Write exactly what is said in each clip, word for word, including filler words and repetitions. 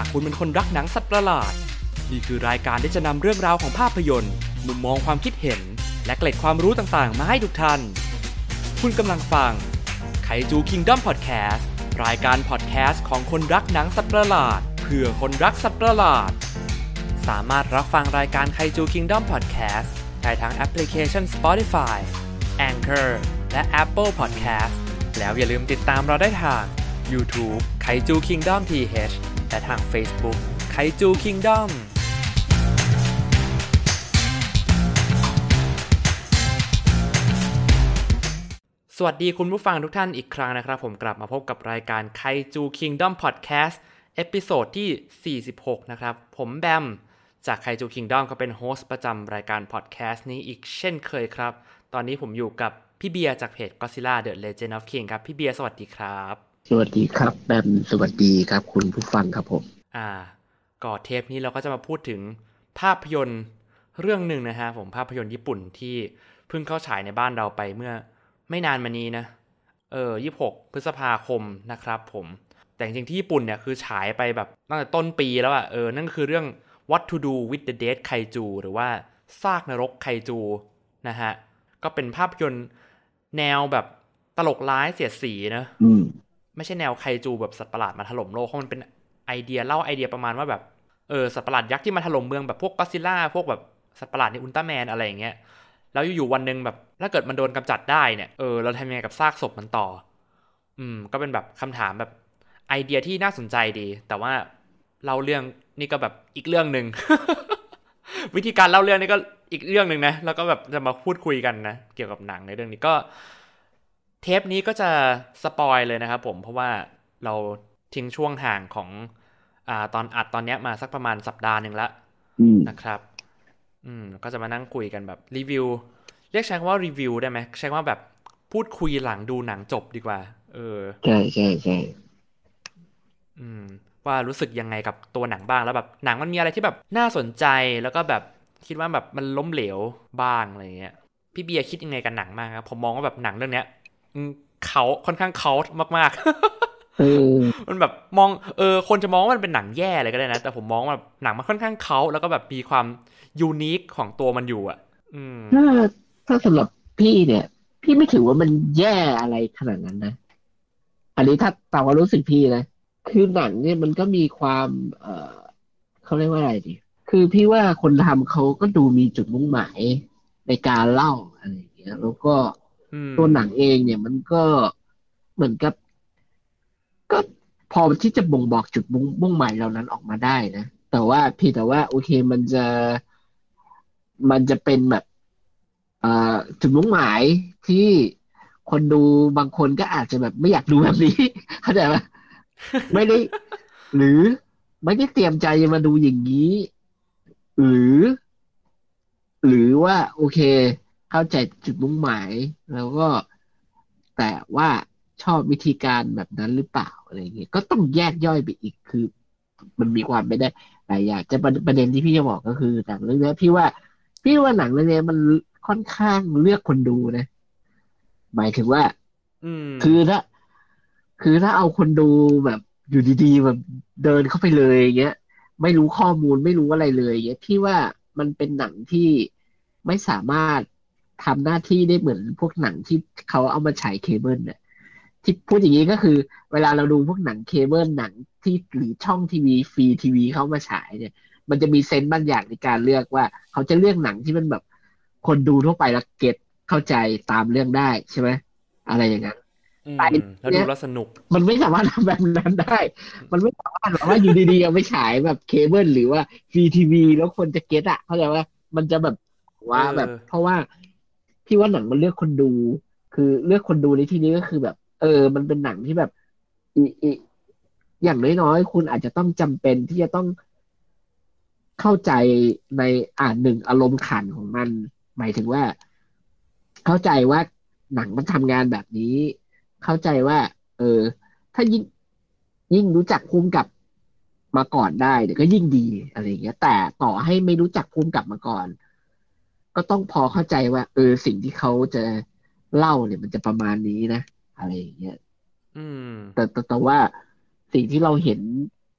คุณเป็นคนรักหนังสัตว์ประหลาดนี่คือรายการที่จะนำเรื่องราวของภาพยนตร์มุมมองความคิดเห็นและเกล็ดความรู้ต่างๆมาให้ทุกท่านคุณกำลังฟังไคจูคิงดอมพอดแคสต์รายการพอดแคสต์ของคนรักหนังสัตว์ประหลาดเพื่อคนรักสัตว์ประหลาดสามารถรับฟังรายการไคจูคิงดอมพอดแคสต์ได้ทั้งแอปพลิเคชัน Spotify, Anchor และ Apple Podcast แล้วอย่าลืมติดตามเราได้ทาง YouTube ไคจูคิงดอม ที เอช และทาง Facebook ไคจูคิงดอมสวัสดีคุณผู้ฟังทุกท่านอีกครั้งนะครับผมกลับมาพบกับรายการไคจูคิงดอมพอดแคสต์เอพิโซดที่สี่สิบหกนะครับผมแบมจากไคจูคิงดอมก็เป็นโฮสต์ประจำรายการพอดแคสต์นี้อีกเช่นเคยครับตอนนี้ผมอยู่กับพี่เบียร์จากเพจ Godzilla The Legend of King ครับพี่เบียร์สวัสดีครับสวัสดีครับแบมสวัสดีครับคุณผู้ฟังครับผมอ่าก่อนเทปนี้เราก็จะมาพูดถึงภาพยนตร์เรื่องหนึ่งนะฮะผมภาพยนตร์ญี่ปุ่นที่เพิ่งเข้าฉายในบ้านเราไปเมื่อไม่นานมานี้นะเออยี่สิบหกพฤษภาคมนะครับผมแต่จริงๆที่ญี่ปุ่นเนี่ยคือฉายไปแบบตั้งแต่ต้นปีแล้วอ่ะเออนั่นคือเรื่อง What to Do with the Dead Kaiju หรือว่าซากนรกไคจูนะฮะก็เป็นภาพยนตร์แนวแบบตลกร้ายเสียดสีนะไม่ใช่แนวไคจูแบบสัตว์ประหลาดมาถล่มโลกเพราะมันเป็นไอเดียเล่าไอเดียประมาณว่าแบบเออสัตว์ประหลาดยักษ์ที่มาถล่มเมืองแบบพวกก็อดซิลล่าพวกแบบสัตว์ประหลาดในอุลตร้าแมนอะไรอย่างเงี้ยแล้วอยู่ๆวันนึงแบบถ้าเกิดมันโดนกำจัดได้เนี่ยเออเราทำยังไงกับซากศพมันต่ออืมก็เป็นแบบคำถามแบบไอเดียที่น่าสนใจดีแต่ว่าเล่าเรื่องนี่ก็แบบอีกเรื่องนึง วิธีการเล่าเรื่องนี่ก็อีกเรื่องนึงนะแล้วก็แบบจะมาพูดคุยกันนะเกี่ยวกับหนังในเรื่องนี้ก็เทปนี้ก็จะสปอยเลยนะครับผมเพราะว่าเราทิ้งช่วงห่างของอ่าตอนอัดตอนนี้มาสักประมาณสัปดาห์นึงแล้วนะครับอืมก็จะมานั่งคุยกันแบบรีวิวเรียกใช้คำว่ารีวิวได้ไหมใช้คำว่าแบบพูดคุยหลังดูหนังจบดีกว่าเออใช่ใช่ใช่อืมว่ารู้สึกยังไงกับตัวหนังบ้างแล้วแบบหนังมันมีอะไรที่แบบน่าสนใจแล้วก็แบบคิดว่าแบบมันล้มเหลวบ้างอะไรเงี้ยพี่เบียร์คิดยังไงกับหนังมากครับผมมองว่าแบบหนังเรื่องเนี้ยเขาค่อนข้างเขามากๆเออมันแบบมองเออคนจะมองว่ามันเป็นหนังแย่เลยก็ได้นะแต่ผมมองว่าหนังมันค่อนข้างเขาแล้วก็แบบมีความยูนิคของตัวมันอยู่อ่ะอืมถ้าถ้าสำหรับพี่เนี่ยพี่ไม่ถือว่ามันแย่อะไรขนาดนั้นนะอันนี้ถ้าตามความรู้สึกพี่นะคือหนังเนี่ยมันก็มีความเออเขาเรียกว่าอะไรดีคือพี่ว่าคนทำเขาก็ดูมีจุดมุ่งหมายในการเล่าอะไรอย่างเงี้ยแล้วก็อืมตัวหนังเองเนี่ยมันก็เหมือนกับก็พอที่จะบ่งบอกจุดมุ่งมุ่งหมายเหล่านั้นออกมาได้นะแต่ว่าเพี่แต่ว่าโอเคมันจะมันจะเป็นแบบ เอ่อจุดมุ่งหมายที่คนดูบางคนก็อาจจะแบบไม่อยากดูแบบนี้เข้าใจไหมไม่ได้หรือไม่ได้เตรียมใจมาดูอย่างนี้หรือหรือว่าโอเคเข้าใจจุดมุ่งหมายแล้วก็แต่ว่าชอบวิธีการแบบนั้นหรือเปล่าอะไรเงี้ยก็ต้องแยกย่อยไปอีกคือมันมีความไม่ได้หลายอย่างจะประประเด็นที่พี่จะบอกก็คือหนังเรื่องนี้พี่ว่าพี่ว่าหนังเรื่องนี้มันค่อนข้างเลือกคนดูนะ หมายถึงว่าอืมคือถ้าคือถ้าเอาคนดูแบบอยู่ดีๆแบบเดินเข้าไปเลยอย่างเงี้ยไม่รู้ข้อมูลไม่รู้อะไรเลยอย่างเงี้ยพี่ว่ามันเป็นหนังที่ไม่สามารถทำหน้าที่ได้เหมือนพวกหนังที่เขาเอามาฉายเคเบิลเนี่ยที่พูดอย่างนี้ก็คือเวลาเราดูพวกหนังเคเบิลหนังที่หรือช่องทีวีฟรีทีวีเขามาฉายเนี่ยมันจะมีเซนส์บางอย่างในการเลือกว่าเขาจะเลือกหนังที่มันแบบคนดูทั่วไปแล้วเก็ต เข้าใจตามเรื่องได้ใช่ไหมอะไรอย่างนั้นอืแต่มแล้วดูเนี้ยแล้วสนุกมันไม่สามารถทำแบบนั้นได้มันไม่สามารถแบบว่าอยู่ดีๆเอาไปฉายแบบเคเบิลหรือว่าฟรีทีวีแล้วคนจะเก็ตอะเข้าใจว่ามันจะแบบเอว่าแบบอเพราะว่าพี่ว่าหนังมันเลือกคนดูคือเลือกคนดูในที่นี้ก็คือแบบเออมันเป็นหนังที่แบบอีอีอย่างน้อยๆคุณอาจจะต้องจำเป็นที่จะต้องเข้าใจในอ่าหนึ่งอารมณ์ขันของมันหมายถึงว่า เข้าใจว่าหนังมันทำงานแบบนี้เข้าใจว่าเออถ้ายิ่งยิ่งรู้จักภูมิกับมาก่อนได้เดี๋ยวก็ยิ่งดีอะไรอย่างเงี้ยแต่ต่อให้ไม่รู้จักภูมิกับมาก่อนก็ต้องพอเข้าใจว่าเออสิ่งที่เขาจะเล่าเนี่ยมันจะประมาณนี้นะอะไรอย่างเงี้ยอืมแต่แต่แต่ว่าสิ่งที่เราเห็น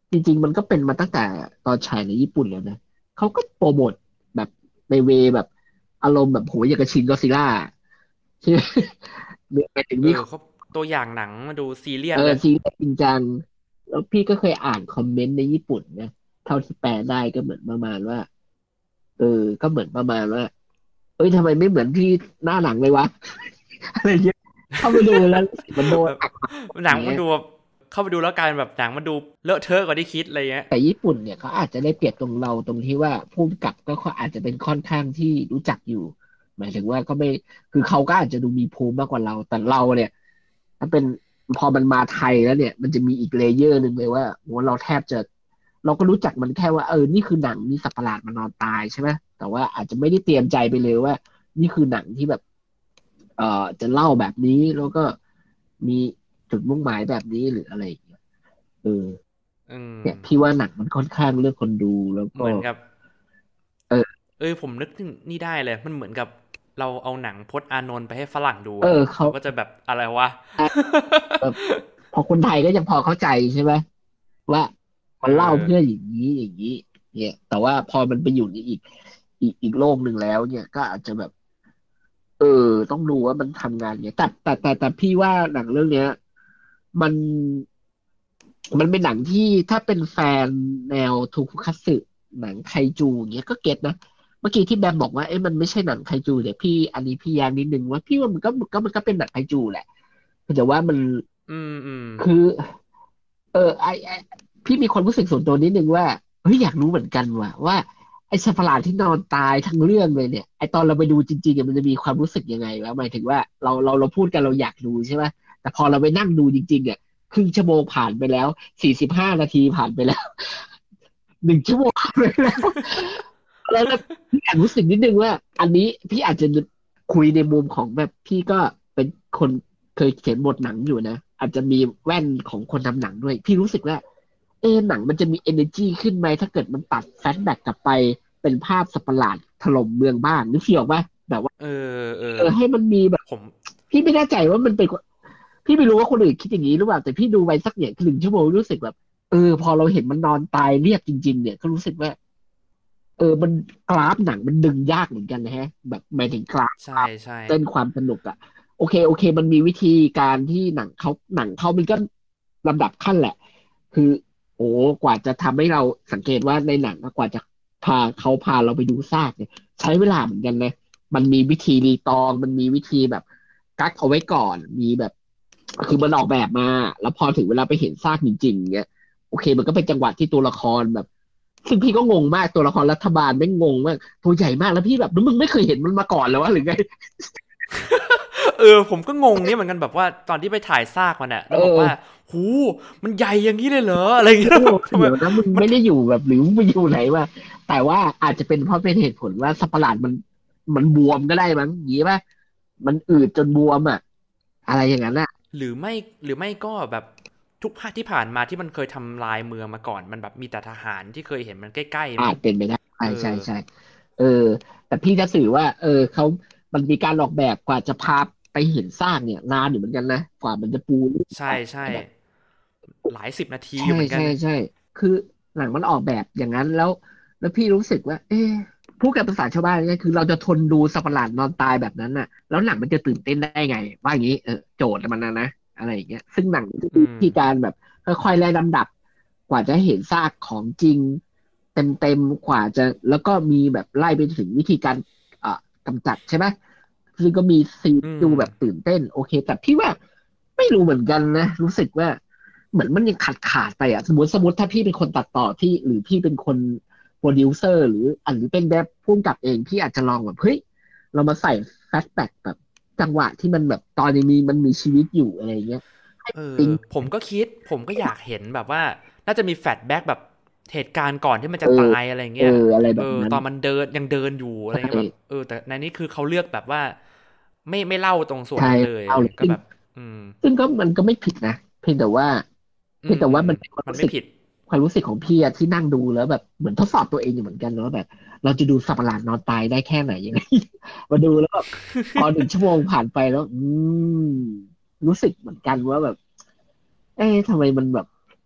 จริงๆมันก็เป็นมาตั้งแต่ตอนฉายในญี่ปุ่นแล้วนะเขาก็โปรโมทแบบในเวย์แบบอารมณ์แบบโหอย่างกับชินก็อดซิลล่าใช่ไหมหมายถึงมีเออเขาตัวอย่างหนังมาดูซีเรียเออสเลยซีรีส์จริงจังแล้วพี่ก็เคยอ่านคอมเมนต์ในญี่ปุ่นนะเท่าที่แปลได้ก็เหมือนประมาณว่าเออก็เหมือนประมาณว่าเอ้ยทำไมไม่เหมือนที่หน้าหนังเลยวะอะไรเงี้ยเข้าไปดูแล้วรู้สึกมันโดนแบบอักอย่างเงี้ยหนังมันดูแบบเข้าไปดูแล้วกลายเป็นแบบหนังมันดูเลอะเทอะกว่าที่คิดอะไรเงี้ยแต่ญี่ปุ่นเนี่ยเขาอาจจะได้เปรียบตรงเราตรงที่ว่าผู้กำกับก็เขาอาจจะเป็นค่อนข้างที่รู้จักอยู่หมายถึงว่าก็ไม่คือเขาก็อาจจะดูมีภูมิมากกว่าเราแต่เราเนี่ยถ้าเป็นพอมันมาไทยแล้วเนี่ยมันจะมีอีกเลเยอร์หนึ่งเลยว่าโหเราแทบจะเราก็รู้จักมันแค่ว่าเออนี่คือหนังมีสัตว์ประหลาดมานอนตายใช่ไหมแต่ว่าอาจจะไม่ได้เตรียมใจไปเลยว่านี่คือหนังที่แบบเอ่อจะเล่าแบบนี้แล้วก็มีจุดมุ่งหมายแบบนี้หรืออะไรอย่างเงี้ยเอออืมเนี่ยพี่ว่าหนังมันค่อนข้างเลือกคนดูแล้วก็เหมือนกับเออเออผมนึกถึงนี่ได้เลยมันเหมือนกับเราเอาหนังพจน์อานนท์ไปให้ฝรั่งดูเอออ่ะเขาเขาก็จะแบบอะไรวะแบบพอคนไทยก็ยังพอเข้าใจใช่ไหมว่าเอมันเล่าอเพื่ออย่างนี้อย่างนี้เนี่ยแต่ว่าพอมันไปอยู่ในอีกอีกอีกโลกหนึ่งแล้วเนี่ยก็อาจจะแบบเออต้องดูว่ามันทำงานเนี่ยแต่แต่แต่แต่พี่ว่าหนังเรื่องเนี้ยมันมันเป็นหนังที่ถ้าเป็นแฟนแนวทูคุคัตสึหนังไคจูอย่างเงี้ยก็เก็ตนะเมื่อกี้ที่แบมบอกว่าเอ้ยมันไม่ใช่หนังไคจูเนี่ยพี่อันนี้พี่แย้งนิดนึงว่าพี่ว่ามันก็ก็มันก็เป็นหนังไคจูแหละแต่ว่ามันอืมอืมคือเออไอไอพี่มีความรู้สึกส่วนตัวนิดนึงว่าเฮ้ยอยากรู้เหมือนกันว่ะว่าไอ้สัตว์ประหลาดที่นอนตายทั้งเรื่องเลยเนี่ยไอตอนเราไปดูจริงๆอะมันจะมีความรู้สึกยังไงวะหมายถึงว่าเราเราเราพูดกันเราอยากดูใช่ไหมแต่พอเราไปนั่งดูจริงๆอ่ะครึ่งชั่วโมงผ่านไปแล้วสี่สิบห้านาทีผ่านไปแล้วหนึ่งชั่วโมงผ่านไปแล้วแล้วแล้วพี่แอบรู้สึกนิดนึงว่าอันนี้พี่อาจจะคุยในมุมของแบบพี่ก็เป็นคนเคยเขียนบทหนังอยู่นะอาจจะมีแว่นของคนทำหนังด้วยพี่รู้สึกว่า เออหนังมันจะมี energy ขึ้นไหมถ้าเกิดมันตัดแฟลชแบ็กกลับไปเป็นภาพสัตว์ประหลาดถล่มเมืองบ้านนึกฟีลออกปะแบบว่าเออเออเออให้มันมีแบบผมพี่ไม่แน่ใจว่ามันเป็นพี่ไม่รู้ว่าคนอื่นคิดอย่างนี้หรือเปล่าแต่พี่ดูไปสักเนี่ยหนึ่งชั่วโมงรู้สึกแบบเออพอเราเห็นมันนอนตายเรียบจริงๆเนี่ยก็รู้สึกว่าเออมันกราฟหนังมันดึงยากเหมือนกันนะฮะแบบหมายถึงกราฟคใช่วามใช่เต้นความสนุกอะโอเคโอเคมันมีวิธีการที่หนังเขาหนังเขามันก็ลำดับขั้นแหละคือ โอ้กว่าจะทำให้เราสังเกตว่าในหนังอะกว่าจะพาเขาพาเราไปดูซากเนี่ยใช้เวลาเหมือนกันนะมันมีวิธีรีตองมันมีวิธีแบบกักเอาไว้ก่อนมีแบบคือมันออกแบบมาแล้วพอถึงเวลาไปเห็นซากจริงๆเนี่ยโอเคมันก็เป็นจังหวะที่ตัวละครแบบซึ่งพี่ก็งงมากตัวละครรัฐบาลไม่งงมากตัวใหญ่มากแล้วพี่แบบมึงไม่เคยเห็นมันมาก่อนเลยวะหรือไงเออผมก็งงเนี่ยเหมือนกันแบบว่าตอนที่ไปถ่ายซากมันอะแล้เอวบอกว่าอหูมันใหญ่อย่างนี้เลยเหรออะไรเงี้ยโอ้แบบทำไมเดี๋ยวนะมึงมันไม่ได้อยู่แบบหรือมึงไปอยู่ไหนมาแต่ว่าอาจจะเป็นเพราะเป็นเหตุผลว่าสัตว์ประหลาดมันมันบวมก็ได้มั้งอย่างงี้ป่ะมันอืดจนบวมอ่ะอะไรอย่างนั้นอ่ะหรือไม่หรือไม่ก็แบบทุกภาคที่ผ่านมาที่มันเคยทำลายเมืองมาก่อนมันแบบมีแต่ทหารที่เคยเห็นมันใกล้ๆมั้งอาจเป็นไปได้ใช่เออใช่ใช่เออแต่พี่จะสื่อว่าเออเขามันมีการออกแบบกว่าจะพาไปเห็นซากเนี่ยนานอยู่เหมือนกันนะกว่ามันจะปูเรื่องใช่ออกใช่แบบหลายสิบนาทีอใช่ยู่เหมือนกันใช่ใช่คือหนังมันออกแบบอย่างนั้นแล้วแล้วพี่รู้สึกว่าเอ๊ะพูดกับภาษาชาวบ้านก็คือเราจะทนดูสัตว์ประหลาดนอนตายแบบนั้นน่ะแล้วหนังมันจะตื่นเต้นได้ไงว่าอย่างนี้เออโจทย์มันนะนะอะไรอย่างเงี้ยซึ่งหนังจะมีอืมวิธีการแบบค่อยๆไล่ลำดับกว่าจะเห็นซากของจริงเต็มๆกว่าจะแล้วก็มีแบบไล่ไปถึงวิธีการเอ่อกำจัดใช่ไหมซึ่งก็มีซีนอืมดูแบบตื่นเต้นโอเคแต่พี่ว่าไม่รู้เหมือนกันนะรู้สึกว่า เหมือนมันยังขาดขาดไปอ่ะสมมติสมมติถ้าพี่เป็นคนตัดต่อที่หรือพี่เป็นคนโปรดิวเซอร์หรืออันหรือเป็นแบบผู้กำกับเองพี่อาจจะลองแบบเฮ้ยเรามาใส่แฟลชแบ็กแบบจังหวะที่มันแบบตอนนี้มีมันมีชีวิตอยู่อะไรเงี้ยให้เออซิงค์ผมก็คิดผมก็อยากเห็นแบบว่าน่าจะมีแฟลชแบ็กแบบเหตุการณ์ก่อนที่มันเออจะตายอะไรเออเงี้ยอะไรแบเออบนั้นตอนมันเดินยังเดินอยู่อะไรใช่เงี้ยแบบเออแต่ในนี้คือเขาเลือกแบบว่าไม่ไม่เล่าตรงส่วนใช่นั้นเลยเอาเลยซึ่งก็แบบอืมซึ่งก็มันก็ไม่ผิดนะเพียงแต่ว่าเพียงแต่อืมอืมว่ามันเป็นความรู้สึกมันไม่ผิดความรู้สึกของพี่อะที่นั่งดูแล้วแบบเหมือนทดสอบตัวเองอยู่เหมือนกันเนาะแบบเราจะดูสัตว์ประหลาดนอนตายได้แค่ไหนยังไงมาดูแล้วแบบ พอหนึ่งชั่วโมงผ่านไปแล้วอืมรู้สึกเหมือนกันว่าแบบเอ๊ะทำไมมันแบบ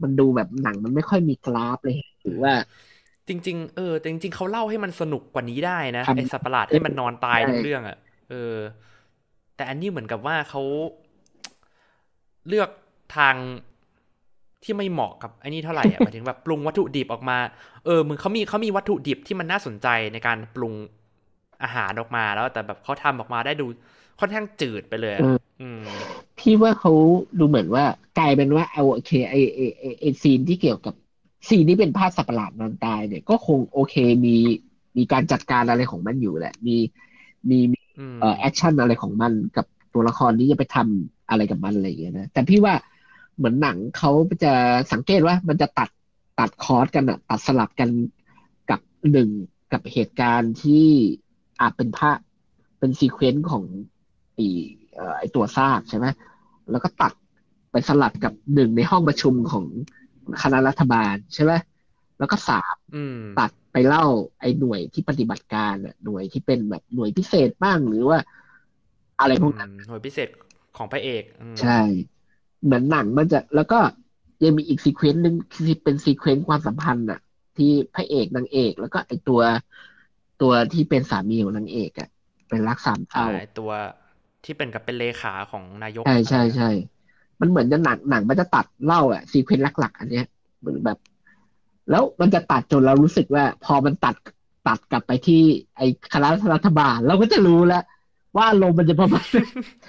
มันดูแบบหนังมันไม่ค่อยมีกราฟเลยหรือว่าจริงๆเออแต่จริงๆเขาเล่าให้มันสนุกกว่านี้ได้นะทไอสัตว์ประหลาดำเออให้มันนอนตายใช่ทั้งเรื่องอ่ะเออแต่อันนี้เหมือนกับว่าเขาเลือกทางที่ไม่เหมาะกับไอ้นี่เท่าไหร่อ่ะหมายถึงแบบปรุงวัตถุดิบออกมาเออมึงเขามีเขามีวัตถุดิบที่มันน่าสนใจในการปรุงอาหารออกมาแล้วแต่แบบเขาทำออกมาได้ดูค่อนข้างจืดไปเลยอะเอออืมพี่ว่าเขาดูเหมือนว่ากลายเป็นว่าเอาโอเคไอไอไอไอซีนที่เกี่ยวกับซีนที่เป็นภาพสัตว์ประหลาดนอนตายเนี่ยก็คงโอเคมีมีการจัดการอะไรของมันอยู่แหละมีมีมีอืมเอ่อแอคชั่นอะไรของมันกับตัวละครที่จะไปทำอะไรกับมันอะไรอย่างเงี้ยนะแต่พี่ว่าเหมือนหนังเขาจะสังเกตว่ามันจะตัดตัดคอร์สกันอะตัดสลับกันกับหนึ่งกับเหตุการณ์ที่อาจเป็นภาพเป็นซีเควนซ์ของไอเอ่อไอตัวซากใช่ไหม แล้วก็ตัดไปสลับกับหนึ่งในห้องประชุมของคณะรัฐบาลใช่ไหมแล้วก็สามอืมตัดไปเล่าไอ้หน่วยที่ปฏิบัติการอะหน่วยที่เป็นแบบหน่วยพิเศษบ้างหรือว่าอะไรพอืมวกนั้นหน่วยพิเศษของพระเอกอืมใช่เหมือนหนังมันจะแล้วก็ยังมีอีกซีเควนซ์หนึ่งที่เป็นซีเควนซ์ความสัมพันธ์อะที่พระเอกนางเอกแล้วก็ไอ้ตัวตัวที่เป็นสามีของนางเอกอะเป็นรักสามเศร้าอ่าไอตัวที่เป็นกับเป็นเลขาของนายกใช่อะไรนะใช่ใช่มันเหมือนจะหนังหนังมันจะตัดเล่าอะซีเควนต์หลักๆอันเนี้ยเหมือนแบบแล้วมันจะตัดจนเรารู้สึกว่าพอมันตัดตัดกลับไปที่ไอ้คณะรัฐบาลเราก็จะรู้แล้วว่าลมณ์มันจะประมาณไหน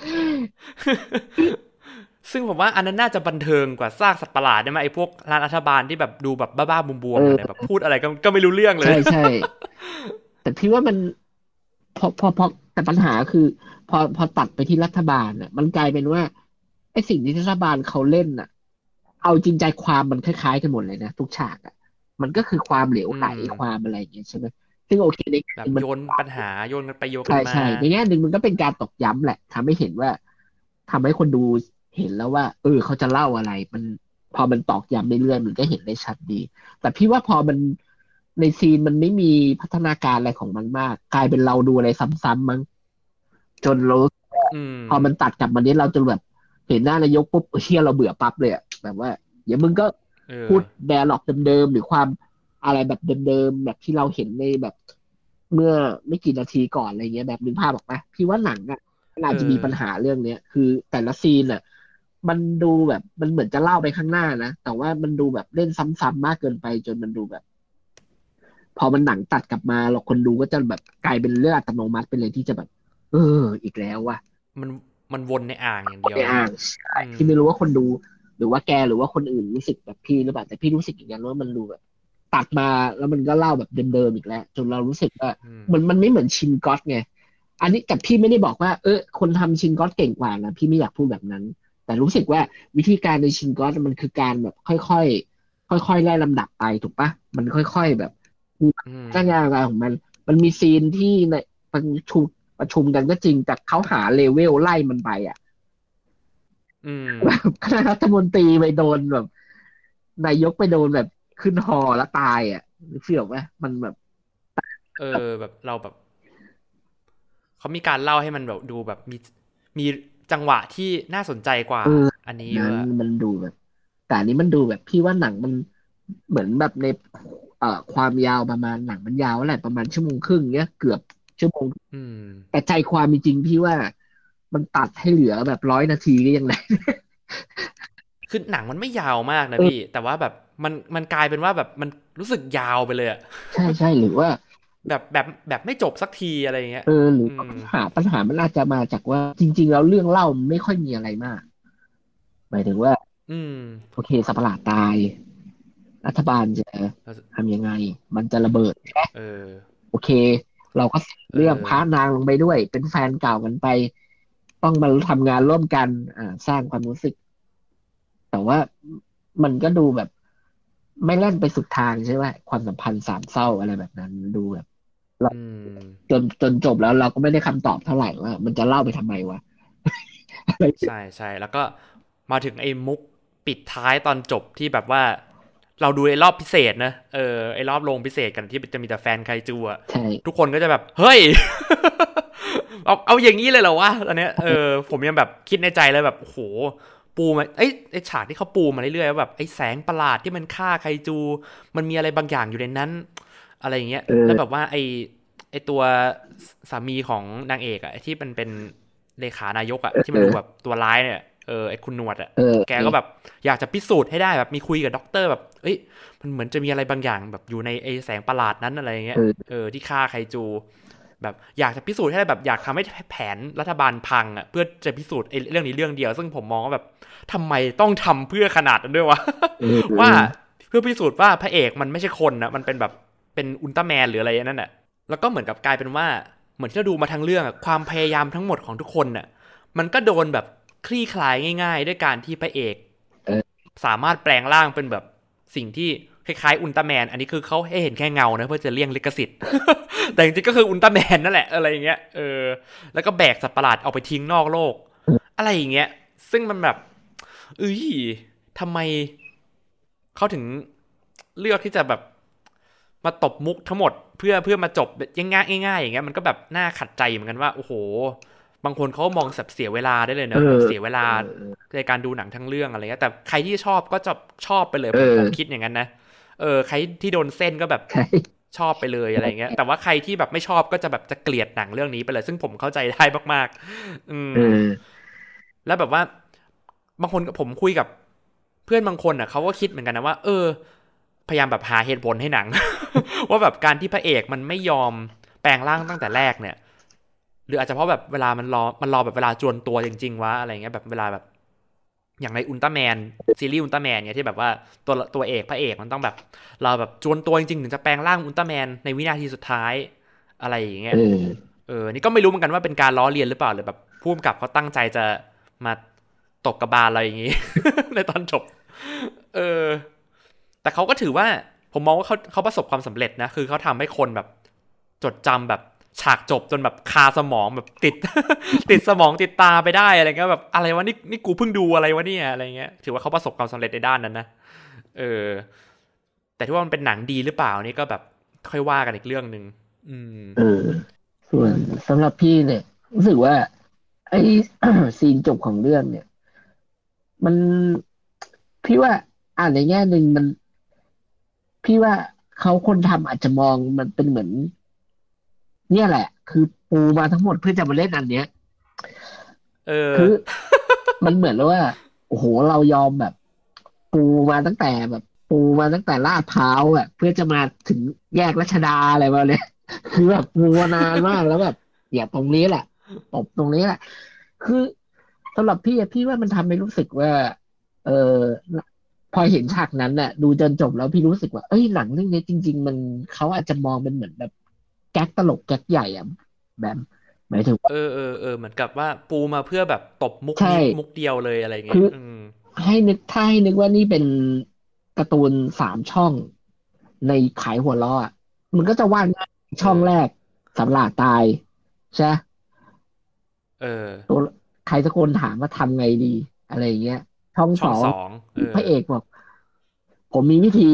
ซึ่งผมว่าอันนั้นน่าจะบันเทิงกว่าซากสัตว์ประหลาดได้ไหมไอ้พวกร้านรัฐบาลที่แบบดูแบบบ้าๆบวเอมๆกันเนี่ยอแบบพูดอะไรก็ก็ไม่รู้เรื่องเลยใช่ใช่แต่พี่ว่ามันพอพอพอแต่ปัญหาคือพอพอตัดไปที่รัฐบาลอ่ะมันกลายเป็นว่าไอ้สิ่งที่รัฐบาลเขาเล่นอ่ะเอาจริงใจความมันคล้ายๆกันหมดเลยนะทุกฉากอ่ะมันก็คือความเหลวอืไหลมความอะไรอย่างเงี้ยใช่ไหมซึ่งโอเคในแง่หนึ่งมันแบบโยนปัญหาโยนกันไปโยนใช่กันมาใช่ในแง่หนึ่งมันก็เป็นการตอกย้ำแหละทำให้เห็นว่าทำให้คนดูเห็นแล้วว่าเออเขาจะเล่าอะไรมันพอมันตอกย้ำเรื่อยๆมันก็เห็นได้ชัดดี แต่พี่ว่าพอมันในซีนมันไม่มีพัฒนาการอะไรของมันมากกลายเป็นเราดูอะไรซ้ำๆมั้งจนเราอืมพอมันตัดกลับมาเนี้ยเราจะแบบเห็นหน้านายกปุ๊บเฮียเราเบื่อปั๊บเลยอะแบบว่าอย่ามึงก็เออพูดแดร์ล็อกเดิมๆหรือความอะไรแบบเดิมๆแบบที่เราเห็นในแบบเมื่อไม่กี่นาทีก่อนอะไรเงี้ยแบบนึกภาพออกปะพี่ว่าหนังอ่ะมันเออาจจะมีอปัญหาเรื่องเนี้ยคือแต่ละซีนอ่ะมันดูแบบมันเหมือนจะเล่าไปข้างหน้านะแต่ว่ามันดูแบบเล่นซ้ำๆมากเกินไปจนมันดูแบบ พอมันหนังตัดกลับมาเราคนดูก็จะแบบกลายเป็นเรื่องอัตโนมัติไปเลยที่จะแบบเอออีกแล้วว่ะมันมันวนในอ่างอย่างคนเดียวเนาะในอ่างใช่อืมที่ไม่รู้ว่าคนดูหรือว่าแกหรือว่าคนอื่นรู้สึกแบบพี่หรือเปล่าแต่พี่รู้สึกอย่างนั้นว่ามันดูแบบตัดมาแล้วมันก็เล่าแบบเดิมๆอีกแล้วจนเรารู้สึกว่าอืมมันมันไม่เหมือนชินก็อตไงอันนี้แต่พี่ไม่ได้บอกว่าเออคนทำชินก็อตเก่งกว่านะพี่ไม่อยากพูดแบบนั้นแต่รู้สึกว่าวิธีการในชินก็อตมันคือการแบบค่อยๆค่อยๆไล่ลำดับไปถูกปะมันค่อยๆแบบอืมพัฒนาการของมัน มันมีซีนที่ในประชุมประชุมกันก็จริง แต่เขาหาเลเวลไล่มันไปอ่ะอืมแบบคณะรัฐมนตรีไปโดนแบบนายกไปโดนแบบขึ้นฮอแล้วตายอ่ะนึกฟีลออกไหมมันแบบเออแบบเราแบบเขามีการเล่าให้มันแบบดูแบบมีมีจังหวะที่น่าสนใจกว่าเอออันนี้นั้นด้วยมันดูแบบแต่อันนี้มันดูแบบพี่ว่าหนังมันเหมือนแบบในเอ่อความยาวประมาณหนังมันยาวแหละประมาณชั่วโมงครึ่งเนี้ยเกือบชั่วโมงอืมแต่ใจความจริงๆพี่ว่ามันตัดให้เหลือแบบร้อยนาทีก็ยังไงคือหนังมันไม่ยาวมากนะเออพี่แต่ว่าแบบมันมันกลายเป็นว่าแบบมันรู้สึกยาวไปเลยอะใช่ใช่หรือว่าแบบแบบแบบไม่จบสักทีอะไรเงี้ยเออหรืออืมปัญหาปัญหามันอาจจะมาจากว่าจริงๆแล้วเรื่องเล่ามันไม่ค่อยมีอะไรมากหมายถึงว่าอืมโอเคสัตว์ประหลาดตายรัฐบาลจะแล้วทำยังไงมันจะระเบิดเออโอเคเราก็เอเรื่องพระอนางลงไปด้วยเป็นแฟนเก่ากันไปต้องมาทำงานร่วมกันอ่าสร้างความรู้สึกแต่ว่ามันก็ดูแบบไม่เล่นไปสุดทางใช่ไหมความสัมพันธ์สามเศร้าอะไรแบบนั้นดูแบบเราอืมจนจนจบแล้วเราก็ไม่ได้คำตอบเท่าไหร่ว่ามันจะเล่าไปทำไมวะใช่ใช่แล้วก็มาถึงไอ้มุกปิดท้ายตอนจบที่แบบว่าเราดูไอ้รอบพิเศษนะเออไอ้รอบโรงพิเศษกันที่จะมีแต่แฟนไคจูอะใช่ทุกคนก็จะแบบเฮ้ย เอาเอาอย่างนี้เลยเหรอวะตอนเนี้ยเออผมยังแบบคิดในใจเลยแบบโอ้โหปูมาไอ้ไอ้ฉากที่เขาปูมาเรื่อยๆว่าแบบไอ้แสงประหลาดที่มันฆ่าไคจูมันมีอะไรบางอย่างอยู่ในนั้นอะไรอย่างเงี้ยเออแล้วแบบว่าไอ้ไอ้ตัวสามีของนางเอกอะที่มันเป็นเลขานายกอะที่มันดูแบบตัวร้ายเนี่ยเออไอ้คุณหนวดอะเออแกก็แบบอยากจะพิสูจน์ให้ได้แบบมีคุยกับด็อกเตอร์แบบเอ้ยมันเหมือนจะมีอะไรบางอย่างแบบอยู่ในไอ้แสงประหลาดนั้นอะไรอย่างเงี้ยเออเออที่ฆ่าไคจู แบบอยากจะพิสูจน์ให้ได้แบบอยากทำให้แผนรัฐบาลพังอ่ะเพื่อจะพิสูจน์ไอ้เรื่องนี้เรื่องเดียวซึ่งผมมองว่าแบบทำไมต้องทำเพื่อขนาดนั้นด้วยวะเออเอว่าอเพื่อพิสูจน์ว่าพระเอกมันไม่ใช่คนนะมันเป็นแบบเป็นอุลตร้าแมนหรืออะไรนั่นน่ะแล้วก็เหมือนกับกลายเป็นว่าเหมือนที่เราดูมาทั้งเรื่องอะความพยายามทั้งหมดของทุกคนน่ะมันก็โดนแบบคลี่คลายง่ายๆด้วยการที่พระเอกเออสามารถแปลงร่างเป็นแบบสิ่งที่คล้ายๆอุลตร้าแมนอันนี้คือเขาให้เห็นแค่เงานะเพื่อจะเลี่ยงลิขสิทธิ์ แต่จริงๆก็คืออุลตร้าแมนนั่นแหละอะไรอย่างเงี้ยเออแล้วก็แบกสัตว์ประหลาดเอาไปทิ้งนอกโลกอะไรอย่างเงี้ยซึ่งมันแบบเอ้ยทำไมเขาถึงเลือกที่จะแบบมาตบมุกทั้งหมดเพื่อเพื่อมาจบง่ายๆง่ายๆอย่างเงี้ยมันก็แบบน่าขัดใจเหมือนกันว่าโอ้โหบางคนเขามองแบบเสียเวลาได้เลยเอเนอะแบบอเสียเวลาเออเออในการดูหนังทั้งเรื่องอะไรเงี้ยแต่ใครที่ชอบก็จะชอบไปเลยเอผมผมคิอดอย่างนั้นนะเออใครที่โดนเส้นก็แบบใช่ชอบไปเลยอะไรเงี้ยแต่ว่าใครที่แบบไม่ชอบก็จะแบบจะเกลียดหนังเรื่องนี้ไปเลยซึ่งผมเข้าใจได้มากๆอืเอมอแล้วแบบว่าบางคนผมคุยกับเพื่อนบางคนอ่ะเขาก็คิดเหมือนกันนะว่าเออพยายามแบบหาเหตุผลให้หนังว่าแบบการที่พระเอกมันไม่ยอมแปลงร่างตั้งแต่แรกเนี่ยหรืออาจจะเพราะแบบเวลามันรอมันรอแบบเวลาจวนตัวจริงๆวะอะไรเงี้ยแบบเวลาแบบอย่างในอุลตร้าแมนซีรีส์อุลตร้าแมนเนี่ยที่แบบว่าตัวตัวเอกพระเอกมันต้องแบบ เราแบบจวนตัวจริงๆถึงจะแปลงร่างอุลตร้าแมนในวินาทีสุดท้ายอะไรอย่างเงี้เอยอเออนี่ก็ไม่รู้เหมือนกันว่าเป็นการล้อเลียนหรือเปล่าหรือแบบผู้กำกับเขาตั้งใจจะมาตกกระบาลอะไรอย่างงี้ ในตอนจบเออแต่เขาก็ถือว่าผมมองว่าเขาเขาประสบความสำเร็จนะคือเขาทำให้คนแบบจดจำแบบฉากจบจนแบบคาสมองแบบติดติดสมองติดตาไปได้อะไรเงี้ยแบบอะไรวะนี่นี่กูเพิ่งดูอะไรวะเนี่ยอะไรเงี้ยถือว่าเขาประสบความสำเร็จในด้านนั้นนะเออ แต่ที่ว่ามันเป็นหนังดีหรือเปล่านี่ก็แบบค่อยว่ากันอีกเรื่องหนึ่งอืมเออส่วนสำหรับพี่เนี่ยรู้สึกว่าไอ้ ซีนจบของเรื่องเนี่ยมันพี่ว่าอ่านในแง่หนึ่งมันพี่ว่าเขาคนทำอาจจะมองมันเป็นเหมือนเนี่ยแหละคือปูมาทั้งหมดเพื่อจะมาเล่นอันเนี้ยเออคือมันเหมือนแล้วว่าโอ้โหเรายอมแบบปูมาตั้งแต่แบบปูมาตั้งแต่ลาดพร้าวอ่ะเพื่อจะมาถึงแยกรัชดาอะไรมาเนี่ยคือแบบปูมานานมากแล้วแบบอย่าตรงนี้แหละตบตรงนี้แหละคือสำหรับพี่อะพี่ว่ามันทำให้รู้สึกว่าเออพอเห็นฉากนั้นน่ะดูจนจบแล้วพี่รู้สึกว่าเอ้ยหนังเรื่องนี้จริงๆมันเขาอาจจะมองเป็นเหมือนแบบแก๊กตลกแก๊กใหญ่อะแบบหมายถึงว่าเออเออเออเหมือนกับว่าปูมาเพื่อแบบตบมุกใช่นี้มุกเดียวเลยอะไรเงี้คือยอืมให้นึกถ้าให้นึกว่านี่เป็นการ์ตูนสามช่องในขายหัวล้ออะมันก็จะวาดง่ายเออช่องแรกสำหรับตายใช่ไหมเออตัวใครสักคนถามว่าทำไงดีอะไรอย่างเงี้ยช่องช่องสองสองเออพระเอกบอกผมมีวิธี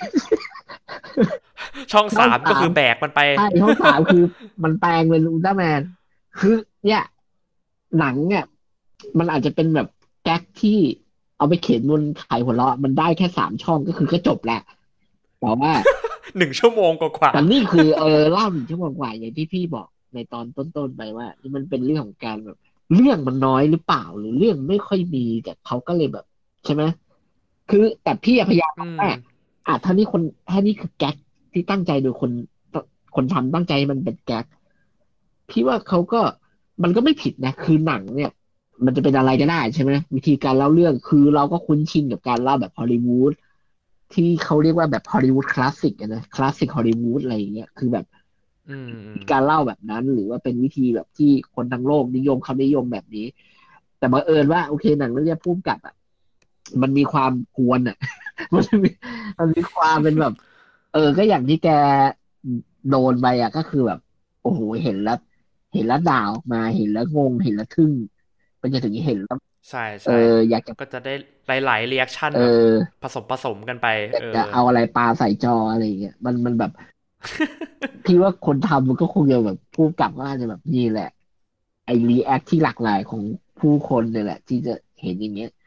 ช่องช่องสามสามก็คือแบกมันไปใช่ช่องสามคือมันแปลงเป็นอุลตร้าแมนคือเนี่ยหนังเนี่ยมันอาจจะเป็นแบบแก๊กที่เอาไปเขียนบนขายหัวเราะมันได้แค่สามช่องก็คือก็จบแหละแต่ว่าหนึ่งชั่วโมงกว่าแต่นี่คือเออเล่าหนึ่งชั่วโมงกว่าอย่างที่พี่บอกในตอนต้นๆไปว่านี่มันเป็นเรื่องของการแบบเรื่องมันน้อยหรือเปล่าหรือเรื่องไม่ค่อยมีแต่เขาก็เลยแบบใช่ไหมคือแต่พี่อะพยายามๆอืมบอกว่าอ่ะถ้านี่คนถ้านี่คือแก๊กที่ตั้งใจโดยคนคนทำตั้งใจให้มันเป็นแก๊กพี่ว่าเขาก็มันก็ไม่ผิดนะคือหนังเนี่ยมันจะเป็นอะไรก็ได้ใช่ไหมวิธีการเล่าเรื่องคือเราก็คุ้นชินกับการเล่าแบบฮอลลีวูด ที่เขาเรียกว่าแบบฮอลลีวูดคลาสสิกอะนะคลาสสิกฮอลลีวูดอะไรอย่างเงี้ยคือแบบอืมอืมการเล่าแบบนั้นหรือว่าเป็นวิธีแบบที่คนทั้งโลกนิยมเขานิยมแบบนี้แต่บังเอิญว่าโอเคหนังเรื่องนี้พุ่มกับอ่ะมันมีความกวนอ่ะมันมีมันมีความเป็นแบบเออก็อย่างที่แกโดนไปอ่ะก็คือแบบโอ้โหเห็นแล้วเห็นแล้วด่าออกมาเห็นแล้วงงเห็นแล้วทึ่งเป็นจนถึงเห็นแล้วใช่เออใช่อยากจะก็จะได้หลายๆเรีแอคชั่นเอแบบอผสมผสมกันไปอยากเออจะเอาอะไรปาใส่จออะไรอย่างเงี้ยมันมันแบบพี่ว่าคนทำมันก็คงจะแบบผู้กำกับว่าจะแบบนี่แหละไอ้รีแอคที่หลากหลายของผู้คนเนี่ยแหละที่จะเห็นอย่างเงี้ย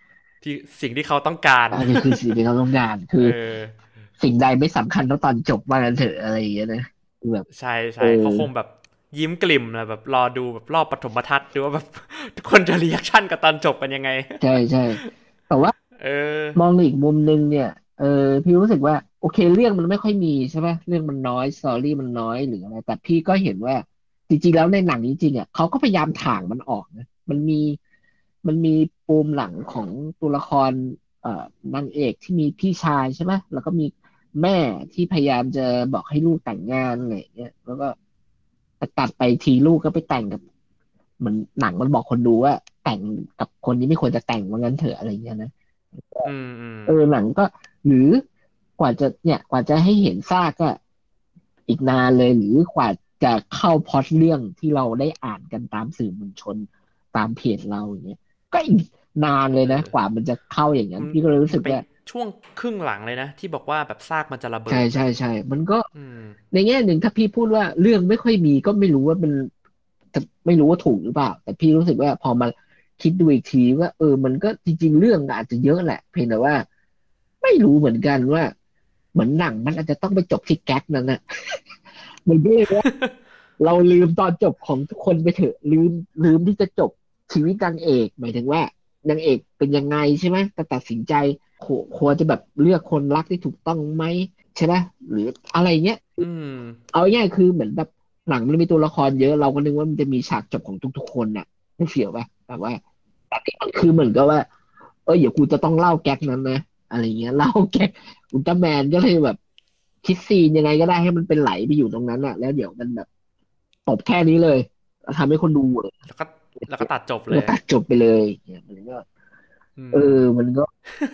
ที่สิ่งที่เขาต้องการอันนี้คือสิ่งที่เขาต้องการคืเอออสิ่งใดไม่สำคัญเท่าตอนจบว่างั้นเถอะอะไรอย่างเงี้ยนะคือแบบใช่เอใช่อเขาคงแบบยิ้มกลิ่มนะแบบรอดูแบบรอบปฐมทัศน์ดูว่าแบบทุกคนจะรีแอคชั่นกับตอนจบเป็นยังไงใช่ใช่แต่ว่าเออมองอีกมุมนึงเนี่ยเออพี่รู้สึกว่าโอเคเรื่องมันไม่ค่อยมีใช่ไหมเรื่องมันน้อยสตอรี่มันน้อยหรืออะไรแต่พี่ก็เห็นว่าจริงๆแล้วในหนังจริงๆอ่ะเขาก็พยายามถ่างมันออกนะมันมีมันมีปูมหลังของตัวละครเอ่อนางเอกที่มีพี่ชายใช่ไหมแล้วก็มีแม่ที่พยายามจะบอกให้ลูกแต่งงานอะไรอย่างเงี้ยแล้วก็ตัดไปทีลูกก็ไปแต่งกับเหมือนหนังมันบอกคนดูว่าแต่งกับคนนี้ไม่ควรจะแต่งว่างั้นเถอะอะไรเงี้ยนะอืมอืมเออหนังก็หรือกว่าจะเนี่ยกว่าจะให้เห็นซากก็อีกนานเลยหรือกว่าจะเข้าพล็อตเรื่องที่เราได้อ่านกันตามสื่อมวลชนตามเพจเราอย่างเงี้ยก็อีกนานเลยเออนะกว่ามันจะเข้าอย่างนั้นมันพี่ก็เลยรู้มันจะไปสึกว่าช่วงครึ่งหลังเลยนะที่บอกว่าแบบซากมันจะระใช่เบิดนะใช่ใช่มันก็อืมในแง่หนึ่งถ้าพี่พูดว่าเรื่องไม่ค่อยมีก็ไม่รู้ว่ามันจะไม่รู้ว่าถูกหรือเปล่าแต่พี่รู้สึกว่าพอมาคิดดูอีกทีว่าเออมันก็จริงๆเรื่องอาจจะเยอะแหละเพียงแต่ว่า ไม่รู้เหมือนกันว่าเหมือนหนังมันอาจจะต้องไปจบที่แก๊กนั้นน่ะมันไม่ได้ว่าเราลืมตอนจบของทุกคนไปเถอะลืมลืมที่จะจบชีวิตนางเอกหมายถึงว่านางเอกเป็นยังไงใช่ไหมแต่ตัดสินใจโคควรจะแบบเลือกคนรักที่ถูกต้องไหมใช่ไหมหรืออะไรเงี้ยอืมเอาง่ายๆคือเหมือนแบบหนังมันมีตัวละครเยอะเราก็นึกว่ามันจะมีฉากจบของทุกๆคนน่ะไม่เฟียวป่ะแบบว่าแต่นี่มันคือเหมือนกับว่าเออเดี๋ยวกูจะต้องเล่าแก๊กนั้นนะ อะไรเงี้ยเล่าแก๊กอุลตร้าแมนก็เลยแบบคิดซีนยังไงก็ได้ให้มันเป็นไหลไปอยู่ตรงนั้นอะแล้วเดี๋ยวมันแบบตบแค่นี้เลยทำให้คนดูอะแล้วก็แล้วก็ตัดจบแล้วเลยก็ตัดจบไปเลยเนี่ยมันก็อืเออมมันก็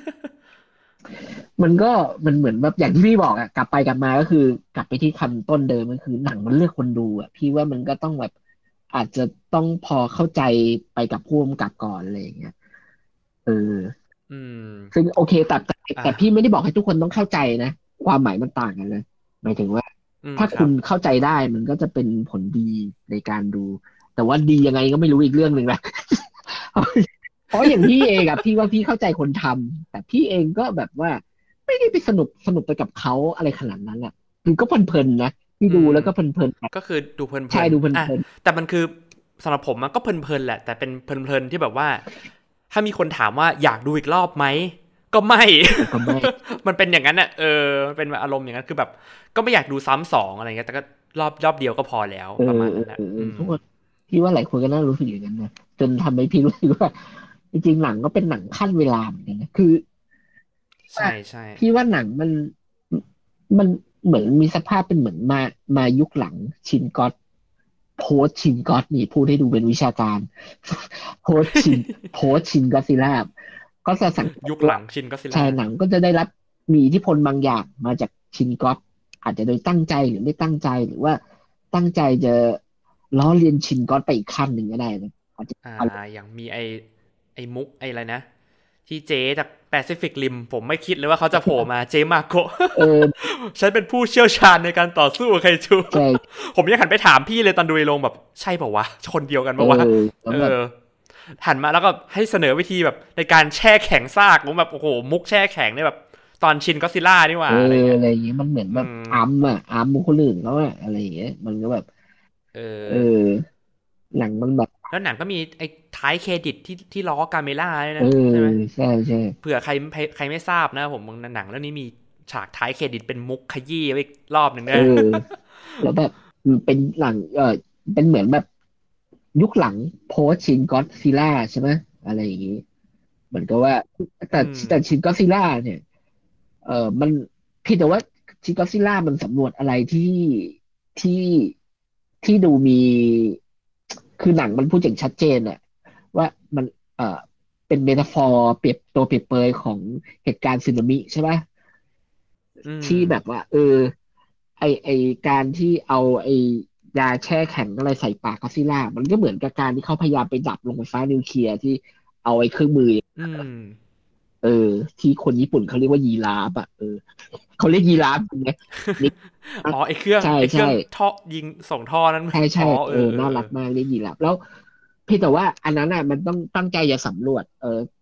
มันก็มันเหมือนแบบอย่างที่พี่บอกอะกลับไปกลับมาก็คือกลับไปที่คำต้นเดิมก็คือหนังมันเลือกคนดูอะพี่ว่ามันก็ต้องแบบอาจจะต้องพอเข้าใจไปกับผู้กำกับก่อนอะไรอย่างเงี้ยเอออืมซึ่งโอเคแต่แต่อ่ะแต่พี่ไม่ได้บอกให้ทุกคนต้องเข้าใจนะความหมายมันต่างกันนะหมายถึงว่าถ้าคุณอืมครับเข้าใจได้มันก็จะเป็นผลดีในการดูแต่ว่าดียังไงก็ไม่รู้อีกเรื่องหนึ่งแหละเพราะอย่างพี่เองอะพี่ว่าพี่เข้าใจคนทำแต่พี่เองก็แบบว่าไม่ได้ไปสนุกสนุกไปกับเขาอะไรขนาดนั้นอะคือก็เพลินๆนะพี่อืมดูแล้วก็เพลินๆก็คือดูเพใช่ลินดูเพๆอ่ะลินแต่มันคือสำหรับผมมันก็เพลินๆแหละแต่เป็นเพลินๆที่แบบว่าถ้ามีคนถามว่าอยากดูอีกรอบไหมก็ไม่ๆแต่ก็ไม่มันเป็นอย่างนั้นอ่ะเออมันเป็นอารมณ์อย่างนั้นคือแบบก็ไม่อยากดูซ้ำสองอะไรเงี้ยแต่ก็รอบรอบเดียวก็พอแล้วเออประมาณเออนั้นแหละเออเอออืมทุกคนพี่ว่าหลายคนก็น่ารู้สึกอย่างนั้นนะจนทำให้พี่รู้สึกว่าจริงๆหนังก็เป็นหนังขั้นเวลาเหมือนกันนะคือว่าใช่ใช่พี่ว่าหนังมันมันเหมือนมีสภาพเป็นเหมือนมามายุคหลังชินก็อตโพสชินก็อตนี่พูดให้ดูเป็นวิชาการโพสชินโพสชินก็อดซิลล่าก็จะสังเกตว่ายุคหลังชินก็ซิล่าชายหนังก็จะได้รับมีอิทธิพลบางอย่างมาจากชินก็อตอาจจะโดยตั้งใจหรือไม่ตั้งใจหรือว่า ตั้งใจจะล้อเลียนชินก็อตไปอีกขั้นหนึ่งก็ได้นะอาจจะอ่าเอาอย่างมีไอไอมุกไออะไรนะที่เจ๊จากแปซิฟิกริมผมไม่คิดเลยว่าเขาจะโผล่มาเจ๊มาโกะเออฉันเป็นผู้เชี่ยวชาญในการต่อสู้กับไคจูใช่ผมยังหันไปถามพี่เลยตอนดูในโรงแบบใช่เปล่าวะคนเดียวกันเออปะวะแล้วเอแบบอหันมาแล้วก็ให้เสนอวิธีแบบในการแช่แข็งซากผมแบบโอ้โหมุกแช่แข็งเนี่ยแบบตอนชินก็อดซิลล่านี่หเอว่าอะไรอเงี้ยอะไรอย่างเงี้ยมันเหมือนอืแบบมอัมอ่ะอัมคนอื่นเขาอะอะไรอย่างเงี้ยมันก็แบบเอเอออหนังมันแบบแล้วหนังก็มีไอ้ท้ายเครดิตที่ที่ล้อกาเมล่าด้วยเออนะใช่ไหมใช่ใช่เผื่อใครใครไม่ทราบนะผมหนังเรื่องนี้มีฉากท้ายเครดิตเป็นมุกขยี้ไว้อีกรอบหนึ่งเออนะแล้วแบบเป็นหลังเออเป็นเหมือนแบบยุคหลังโพสชินก็อดซิลล่าใช่ไหมอะไรอย่างงี้เหมือนกับว่าแต่อืมแต่ชินก็อดซิลล่าเนี่ย เออมันเพียงแต่ว่าชิก็อดซิลล่ามันสำรวจอะไรที่ที่ที่ดูมีคือหนังมันพูดอย่างชัดเจนอะว่ามันเออเป็นเมตาฟอร์เปรียบตัวเปรียบเปรยของเหตุการณ์สึนามิใช่ไหมอืมที่แบบว่าเออไอไอการที่เอาไอยาแช่แข็งอะไรใส่ปากก็อดซิลล่ามันก็เหมือนกับการที่เขาพยายามไปดับโรงไฟฟ้านิวเคลียร์ที่เอาไอ้เครื่องมืออืมเออที่คนญี่ปุ่นเขาเรียกว่ายีราฟอะเออเขาเรียกยีราฟใช่ไหมนี่อ๋อไอเครื่องใช่ใช่ไอเครื่องท่อยิงส่งท่อนั้นใช่ใช่อ๋อเออเออเออเออน่ารักมากเรียกยีราฟแล้วเพียงแต่ว่าอันนั้นอ่ะมันต้องตั้งใจจะสำรวจเออ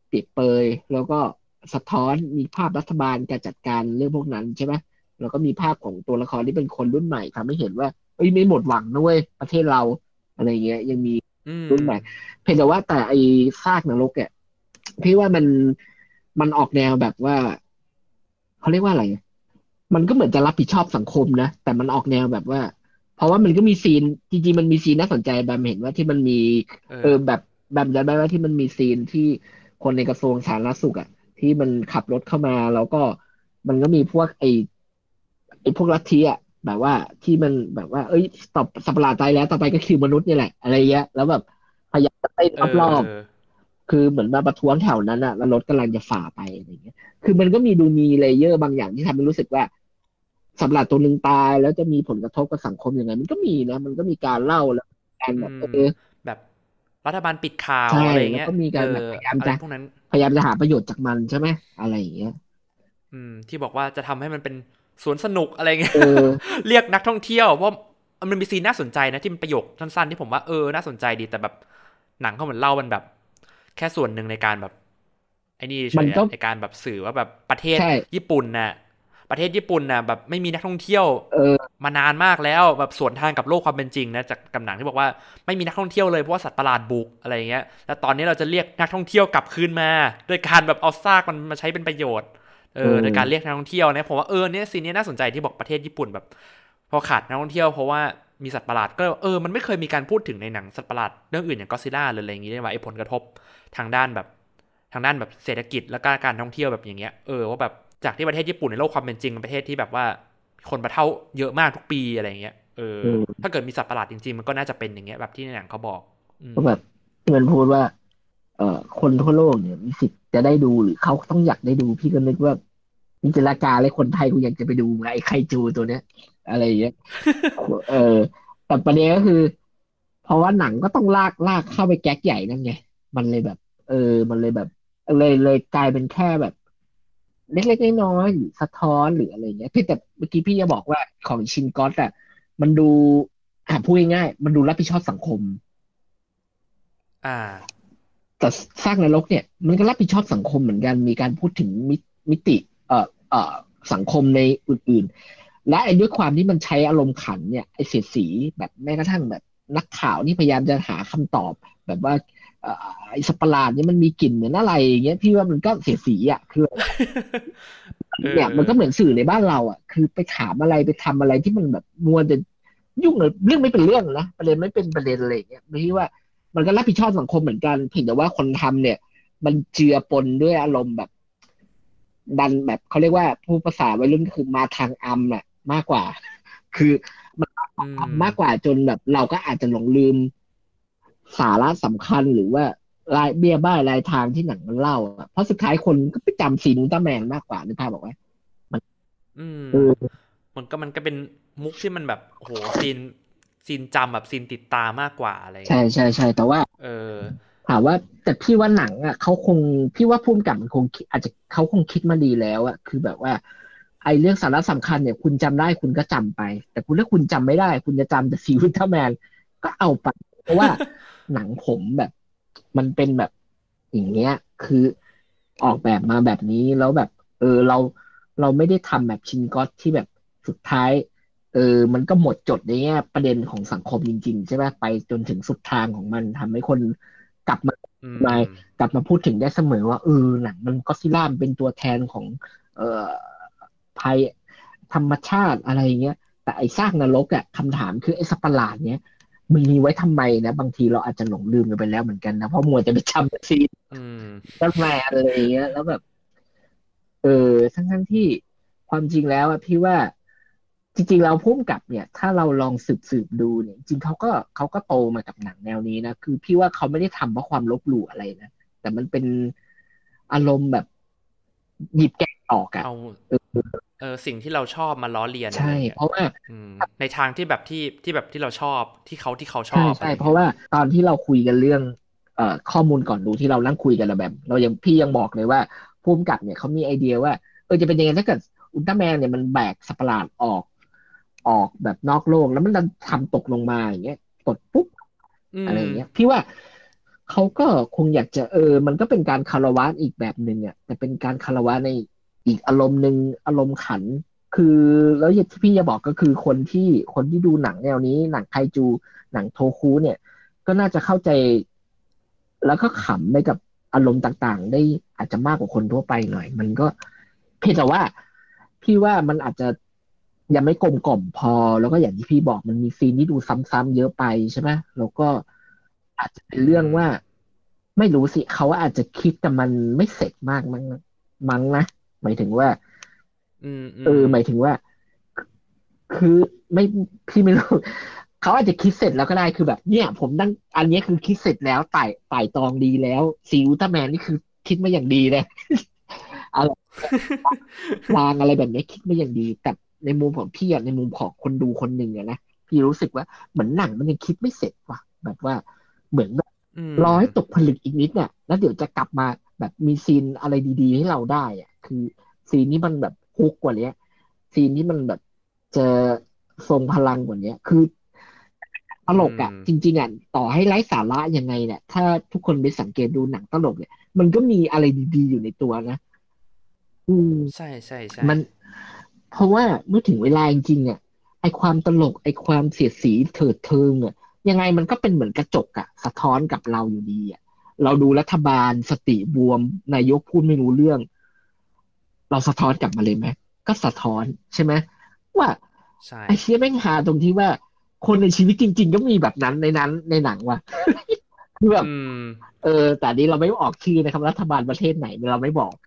เปรียบเปยแล้วก็สะท้อนมีภาพรัฐบาลการจัดการเรื่องพวกนั้นใช่ไหมแล้วก็มีภาพของตัวละครที่เป็นคนรุ่นใหม่ทำให้เห็นว่าเอ้ยไม่หมดหวังนะเว้ยประเทศเราอะไรเงี้ยยังมีอืมรุ่นใหม่เพียงแต่ว่าแต่ไอ้ซากนรกเนี่ยพี่ว่ามันมันออกแนวแบบว่าเขาเรียกว่าอะไร มันก็เหมือนจะรับผิดชอบสังคมนะแต่มันออกแนวแบบว่าเพราะว่ามันก็มีซีนจริงๆมันมีซีนน่าสนใจแบมเห็นว่าที่มันมีเออเออแบบแบมจำได้ว่าที่มันมีซีนที่คนในกระทรวงสาธารณสุขอ่ะที่มันขับรถเข้ามาแล้วก็มันก็มีพวกไอ้ไอ้พวกลัทธิอ่ะแบบว่าที่มันแบบว่าเอ้ยต่อสัตว์ประหลาดตายแล้วต่อไปก็คือมนุษย์นี่แหละอะไรเงี้ยแล้วแบบพยายามจะไปเออเออรอบๆคือเหมือนมาประท้วงแถวนั้นอ่ะแล้วรถกำลังจะฝ่าไปอะไรเงี้ย คือมันก็มีดูมีเลเยอร์บางอย่างที่ทำให้รู้สึกว่าสัตว์ประหลาดตัวหนึ่งตายแล้วจะมีผลกระทบกับสังคมยังไงมันก็มีนะมันก็มีการเล่าแล้วการอืมแบบเออแบบรัฐบาลปิดข่าวใช่อะไรเงี้ยแล้วก็มีเออการแบบพยายามจะอะไรพวกนั้นพยายามจะหาประโยชน์จากมันใช่ไหมอะไรอย่างเงี้ยอืมที่บอกว่าจะทำให้มันเป็นสวนสนุกอะไรเงี้ยเออเรียกนักท่องเที่ยวเพราะมันมีซีนน่าสนใจนะที่มันประโยคสั้นๆที่ผมว่าเออน่าสนใจดีแต่แบบหนังเขาเหมือนเล่ามันแบบแค่ส่วนหนึ่งในการแบบไอ้นี่เฉมันก็ยอะในการแบบสื่อว่าแบบประเทศใช่ญี่ปุ่นน่ะประเทศญี่ปุ่นน่ะแบบไม่มีนักท่องเที่ยวเออมานานมากแล้วแบบสวนทางกับโลกความเป็นจริงนะจากกับหนังที่บอกว่าไม่มีนักท่องเที่ยวเลยเพราะว่าสัตว์ประหลาดบุกอะไรเงี้ยแล้วตอนนี้เราจะเรียกนักท่องเที่ยวกลับคืนมาโดยการแบบเอาซากมันมาใช้เป็นประโยชน์ เอเออโดยการเรียอกนักท่องเที่ยวเนี่ยผมว่าเออเนี่ยซีนนี้น่าสนใจที่บอกประเทศญี่ปุ่นแบบพอขาดนักท่องเที่ยวเพราะว่ามีสัตว์ประหลาดก็เออมันไม่เคยมีการพูดถึงในหนังสัตว์ประหลาดเรื่องอื่นอย่างก็ซิล่าหรืออะไรอย่างงี้ได้ว่าไอ้ผลกระทบทางด้านแบบทางด้านแบบเศรษฐกิจและการท่องเที่ยวแบบอย่างเงี้ยเออว่าแบบจากที่ประเทศญี่ปุ่นในโลกความเป็นจริงเป็นประเทศที่แบบว่าคนมาเท่าเยอะมากทุกปีอะไรอย่างเงี้ยเออเออถ้าเกิดมีสัตว์ประหลาดจริงๆมันก็น่าจะเป็นอย่างเงี้ยแบบที่ในหนังเขาบอกอืมก็แบบที่มันพูดว่าเอ่อคนทั่วโลกเนี่ยมีสิทธิ์จะได้ดูหรือเขาต้องอยากได้ดูพี่ก็นึกว่ามีจินตนาการเลยคนไทยกูอยากจะไปดูไงไอ้ไคจูตัวเนี้ยอะไรอย่างเงี้ย เออแต่ประเด็นก็คือเพราะว่าหนังก็ต้องลากลากเข้าไปแก๊กใหญ่นั่นไงมันเลยแบบเออมันเลยแบบเลยเลยกลายเป็นแค่แบบเล็กๆน้อยๆหรือสะท้อนหรืออะไรเงี้ยพี่แต่เมื่อกี้พี่จะบอกว่าของชินก็อตอ่ะมันดูอ่ะพูดง่ายๆมันดูรับผิดชอบสังคมอ่าแต่สร้างนรกเนี่ยมันก็รับผิดชอบสังคมเหมือนกันมีการพูดถึงมิมิติเอ่อเอ่อสังคมในอื่นๆและไอ้ด้วยความที่มันใช้อารมณ์ขันเนี่ยไอ้เสียดสีแบบแม้กระทั่งแบบนักข่าวนี่พยายามจะหาคำตอบแบบว่าเอ่อไอ้สัตว์ประหลาดเนี่ยมันมีกลิ่นเหมือนอะไรอย่างเงี้ยพี่ว่ามันก็เสียดสีอ่ะคือเอเนี่ยมันอก็เหมือนสื่อในบ้านเราอ่ะคือไปถามอะไรไปทำอะไรที่มันแบบมัวแต่ยุ่งเลยเรื่องไม่เป็นเรื่องนะประเด็นไม่เป็นประเด็นอะไรอย่างเงี้ยพี่ว่า มันก็รับผิดชอบสังคมเหมือนกันเพียงแต่ว่าคนทำเนี่ยมันเจือปนด้วยอารมณ์แบบดันแบบเขาเรียกว่าผู้ภาษาวัยรุ่นคือมาทางอัมอ่ะมากกว่าคือมันอืมมากกว่าจนแบบเราก็อาจจะหลงลืมสาระสำคัญหรือว่ารายเบี้ยบ้ายรายทางที่หนังมันเล่าอะเพราะสุดท้ายคนก็ไปจำซีนอุลตร้าแมนมากกว่านึกภาพบอกว่ามันอืมเออมันก็มันก็เป็นมุกที่มันแบบโอ้โหซีนซีนจำแบบซีนติดตามากกว่าอะไรใช่เงี้ยใช่ใช่แต่ว่าเออถามว่าแต่พี่ว่าหนังอ่ะเขาคงพี่ว่าภูมิกับมันคงคิดอาจจะเขาคงคิดมาดีแล้วอ่ะคือแบบว่าไอ้เรื่องสาระสำคัญเนี่ยคุณจำได้คุณก็จำไปแต่คุณถ้าคุณจำไม่ได้คุณจะจำแต่ซีอุลตร้าแมนก็เอาไปเพราะว่าหนังผมแบบมันเป็นแบบอย่างเงี้ยคือออกแบบมาแบบนี้แล้วแบบเออเราเราไม่ได้ทำแบบชินก็อตที่แบบสุดท้ายเออมันก็หมดจดในแง่ประเด็นของสังคมจริงๆใช่ไหมไปจนถึงสุดทางของมันทำให้คน กลับมาอืมมากลับมาพูดถึงได้เสมอว่าเออหนังมันก็อดซิลล่ามันเป็นตัวแทนของเอ่อภัยธรรมชาติอะไรเงี้ยแต่ไอ้ซากนรกอ่ะคำถามคือไอ้สัตว์ประหลาดเนี้ยมันมีไว้ทำไมนะบางทีเราอาจจะหลงลืมกันไปแล้วเหมือนกันนะเพราะมัวจะไปจำซีนอืมต้นไม้อะไรเงี้ยแล้วแบบเออทั้งทั้งที่ความจริงแล้วอะพี่ว่าจริงๆเราพุ่มกับเนี่ยถ้าเราลองสืบสืบดูเนี่ยจริงๆเขาก็เขาก็โตมากับหนังแนวนี้นะคือพี่ว่าเขาไม่ได้ทำเพราะความลบหลู่อะไรนะ แต่มันเป็นอารมณ์แบบหยิบแกะออกอ่ะเอาเออสิ่งที่เราชอบมาล้อเลียนอะไรใช่เงี้ยเพราะว่าอืมในทางที่แบบที่ที่แบบที่เราชอบที่เขาที่เขาชใช่อบอะไรเงี้ยใช่เพราะว่าตอนที่เราคุยกันเรื่องเอ่อข้อมูลก่อนดูที่เรานั่งคุยกันนะแบบเรายังพี่ยังบอกเลยว่าภูมิกับเนี่ยเขามีไอเดียว่าเออจะเป็นยังไงถ้าเกิดอุลตร้าแมนเนี่ยมันแบกสัตว์ประหลาดออกออกแบบนอกโลกแล้วมันดันทำตกลงมาอย่างเงี้ยกดปุ๊บอืมอะไรอย่างเงี้ยพี่ว่าเขาก็คงอยากจะเออมันก็เป็นการคารวะอีกแบบหนึ่งอ่ะแต่เป็นการคารวะในอีกอารมณ์หนึ่งอารมณ์ขันคือแล้วอย่างที่พี่จะบอกก็คือคนที่คนที่ดูหนังแนวนี้หนังไคจูหนังโทคุเนี่ยก็น่าจะเข้าใจแล้วก็ขำไปกับอารมณ์ต่างๆได้อาจจะมากกว่าคนทั่วไปหน่อยมันก็เพียงแต่ว่าพี่ว่ามันอาจจะยังไม่กลมกล่อมพอแล้วก็อย่างที่พี่บอกมันมีซีนที่ดูซ้ำๆเยอะไปใช่ไหมแล้วก็อาจจะเป็นอืเรื่องมว่าไม่รู้สิเขาอาจจะคิดแต่มันไม่เสร็จมากมั้งมั้งนะหมายถึงว่าอืมอืเออมหมายถึงว่าคือไม่พี่ไม่รู้เขาอาจจะคิดเสร็จแล้วก็ได้คือแบบเนี่ยผมตั้งอันเนี้ยคือคิดเสร็จแล้วไต่ไต่ตรองดีแล้วซีอุลตร้าแมนนี่คือคิดมาอย่างดีเลยอะไรวางอะไรแบบนี้คิดมาอย่างดีแต่ในมุมของพี่อะในมุมของคนดูคนหนึ่งอะนะพี่รู้สึกว่าเหมือนหนังมันยังคิดไม่เสร็จว่ะแบบว่าเหมือนแบบอืรอมให้ตกผลึกอีกนิดเนี่ยแล้วเดี๋ยวจะกลับมาแบบมีซีนอะไรดีๆให้เราได้อะคือซีนนี้มันแบบฮุกกว่าเนี้ยซีนที่มันแบบจะทรงพลังกว่าเนี้ยคือตอืลกมอ่ะจริงๆอ่ะต่อให้ไร้สาระยังไงเนี่ยถ้าทุกคนไปสังเกตดูหนังตลกเนี่ยมันก็มีอะไรดีๆอยู่ในตัวนะอืมใช่ใช่ใช่มันเพราะว่าเมื่อถึงเวลาจริงๆอ่ะไอความตลกไอความเสียดสีเถิดเทิงอ่ะยังไงมันก็เป็นเหมือนกระจกอ่ะสะท้อนกับเราอยู่ดีอ่ะเราดูรัฐบาลสติบวมนายกพูดไม่รู้เรื่องเราสะท้อนกลับมาเลยไหมก็สะท้อนใช่ไหมว่าใช่ไอเชี่ยแม่งหาตรงที่ว่าคนในชีวิตจริงๆก็มีแบบนั้นในนั้นในหนังว่ะคือแบบอืมเออแต่อันนี้เราไม่ออกชื่อนะครับรัฐบาลประเทศไหนเราไม่บอก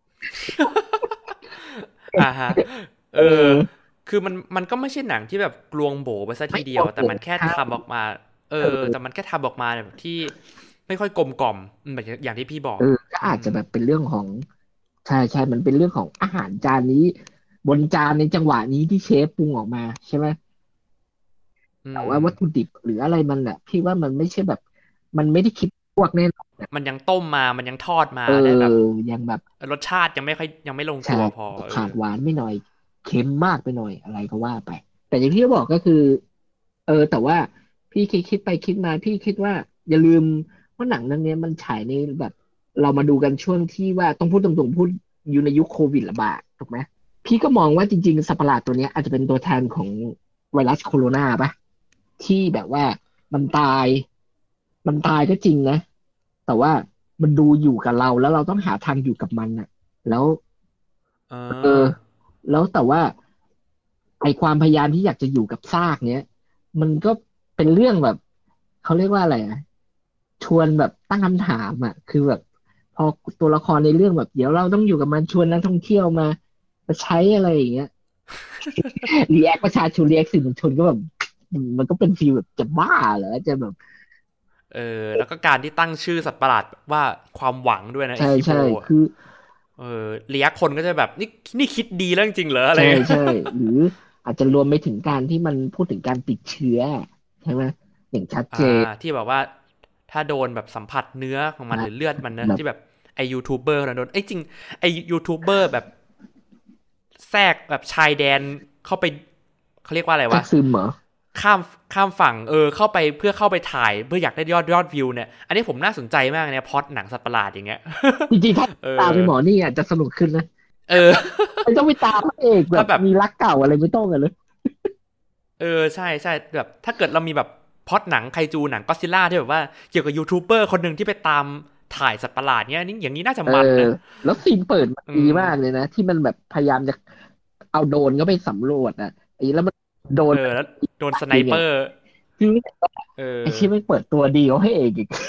อ่าฮะเอเอออคือมันมันก็ไม่ใช่หนังที่แบบกลวงโบไปซะไม่ทีเดียวแต่ควรโกงมันแค่ข้ามทำออกมาเอเออแต่อมันแค่ทำออกมาแบบที่ไม่ค่อยกลมกล่อมอืมแบบอย่างที่พี่บอกเออก็อืมอาจจะแบบเป็นเรื่องของใช่ใช่มันเป็นเรื่องของอาหารจานนี้บนจานในจังหวะนี้ที่เชฟปรุงออกมาใช่ไหมอืแต่มว่าวัตถุดิบหรืออะไรมันอ่ะพี่ว่ามันไม่ใช่แบบมันไม่ได้คิดพวกแน่นอนมันยังต้มมามันยังทอดมาเออได้แบบยังแบบรสชาติยังไม่ค่อยยังไม่ลงใช่ตัวพอเออขาดหวานไม่หน่อยเค็มมากไปหน่อยอะไรก็ว่าไปแต่อย่างที่บอกก็คือเออแต่ว่าพี่คิดคิดไปคิดมาพี่คิดว่าอย่าลืมว่าหนังเรื่องนี้มันฉายในแบบเรามาดูกันช่วงที่ว่าต้องพูดตรงๆพูดอยู่ในยุคโควิดระบาดถูกไหม พี่ก็มองว่าจริงๆสัตว์ประหลาดตัวเนี้ยอาจจะเป็นตัวแทนของไวรัสโคโรนาปะที่แบบว่ามันตายมันตายก็จริงนะแต่ว่ามันดูอยู่กับเราแล้วเราต้องหาทางอยู่กับมันอ่ะแล้วเอเอออแล้วแต่ว่าไอความพยายามที่อยากจะอยู่กับซากเนี้ยมันก็เป็นเรื่องแบบเขาเรียกว่าอะไรอ่ะชวนแบบตั้งคำถามอ่ะคือแบบพอตัวละครในเรื่องแบบเดี๋ยวเราต้องอยู่กับมันชวนนักท่องเที่ยวมามาใช้อะไรอย่างเงี้ย รีแอคประชาชนรีแอคสื่อมวลชนก็แบบมันก็เป็นฟีลแบบจะบ้าเหรอจะแบบเออแล้วก็การที่ตั้งชื่อสัตว์ประหลาดว่าความหวังด้วยนะไอใช่คิโบใช่อะคือเออเรียกคนก็จะแบบนี่นี่คิดดีแล้วจริงๆเหรออะไรใช่เงี้ยใช่หรืออาจจะรวมไปถึงการที่มันพูดถึงการติดเชื้อใช่ไหมอย่างชัดเจอ่านที่แบบว่าถ้าโดนแบบสัมผัสเนื้อของมันนะหรือเลือดมันนะแบบที่แบบไอยูทูบเบอร์นะโดนไอยจริงไอยูทูบเบอร์แบบแทรกแบบชายแดนเข้าไปเขาเรียกว่าอะไรแทรวะกซึมเหรอข้ามข้ามฝั่งเออเข้าไปเพื่อเข้าไปถ่ายเพื่ออยากได้ยอดยอดวิวเนี่ยอันนี้ผมน่าสนใจมากเนี่ยพล็อตหนังสัตว์ประหลาดอย่างเงี้ยจริงๆถ้าเอตามอไปหมอนี่อาจจะสนุกขึ้นนะเออไม่ต้องไปตามพระเอกแบถ้าบแบบมีรักเก่าอะไรไม่ต้องกันเลยเออใช่ใช่แบบถ้าเกิดเรามีแบบพล็อตหนังไคจูหนังก็อดซิลล่าที่แบบว่าเกี่ยวกับยูทูบเบอร์คนหนึ่งที่ไปตามถ่ายสัตว์ประหลาดเนี้ยนี่อย่างนี้น่าจะเออมันนะแล้วซีนเปิดมันอืดีมมากเลยนะที่มันแบบพยายามจะเอาโดรนก็ไปสำรวจอ่ะไอ้แล้วมันโดรนเออแล้วโดนสไนจริงอ่ะเปอร์คือเอไอ้อที่ไม่เปิดตัวดีเขาให้เอกอีก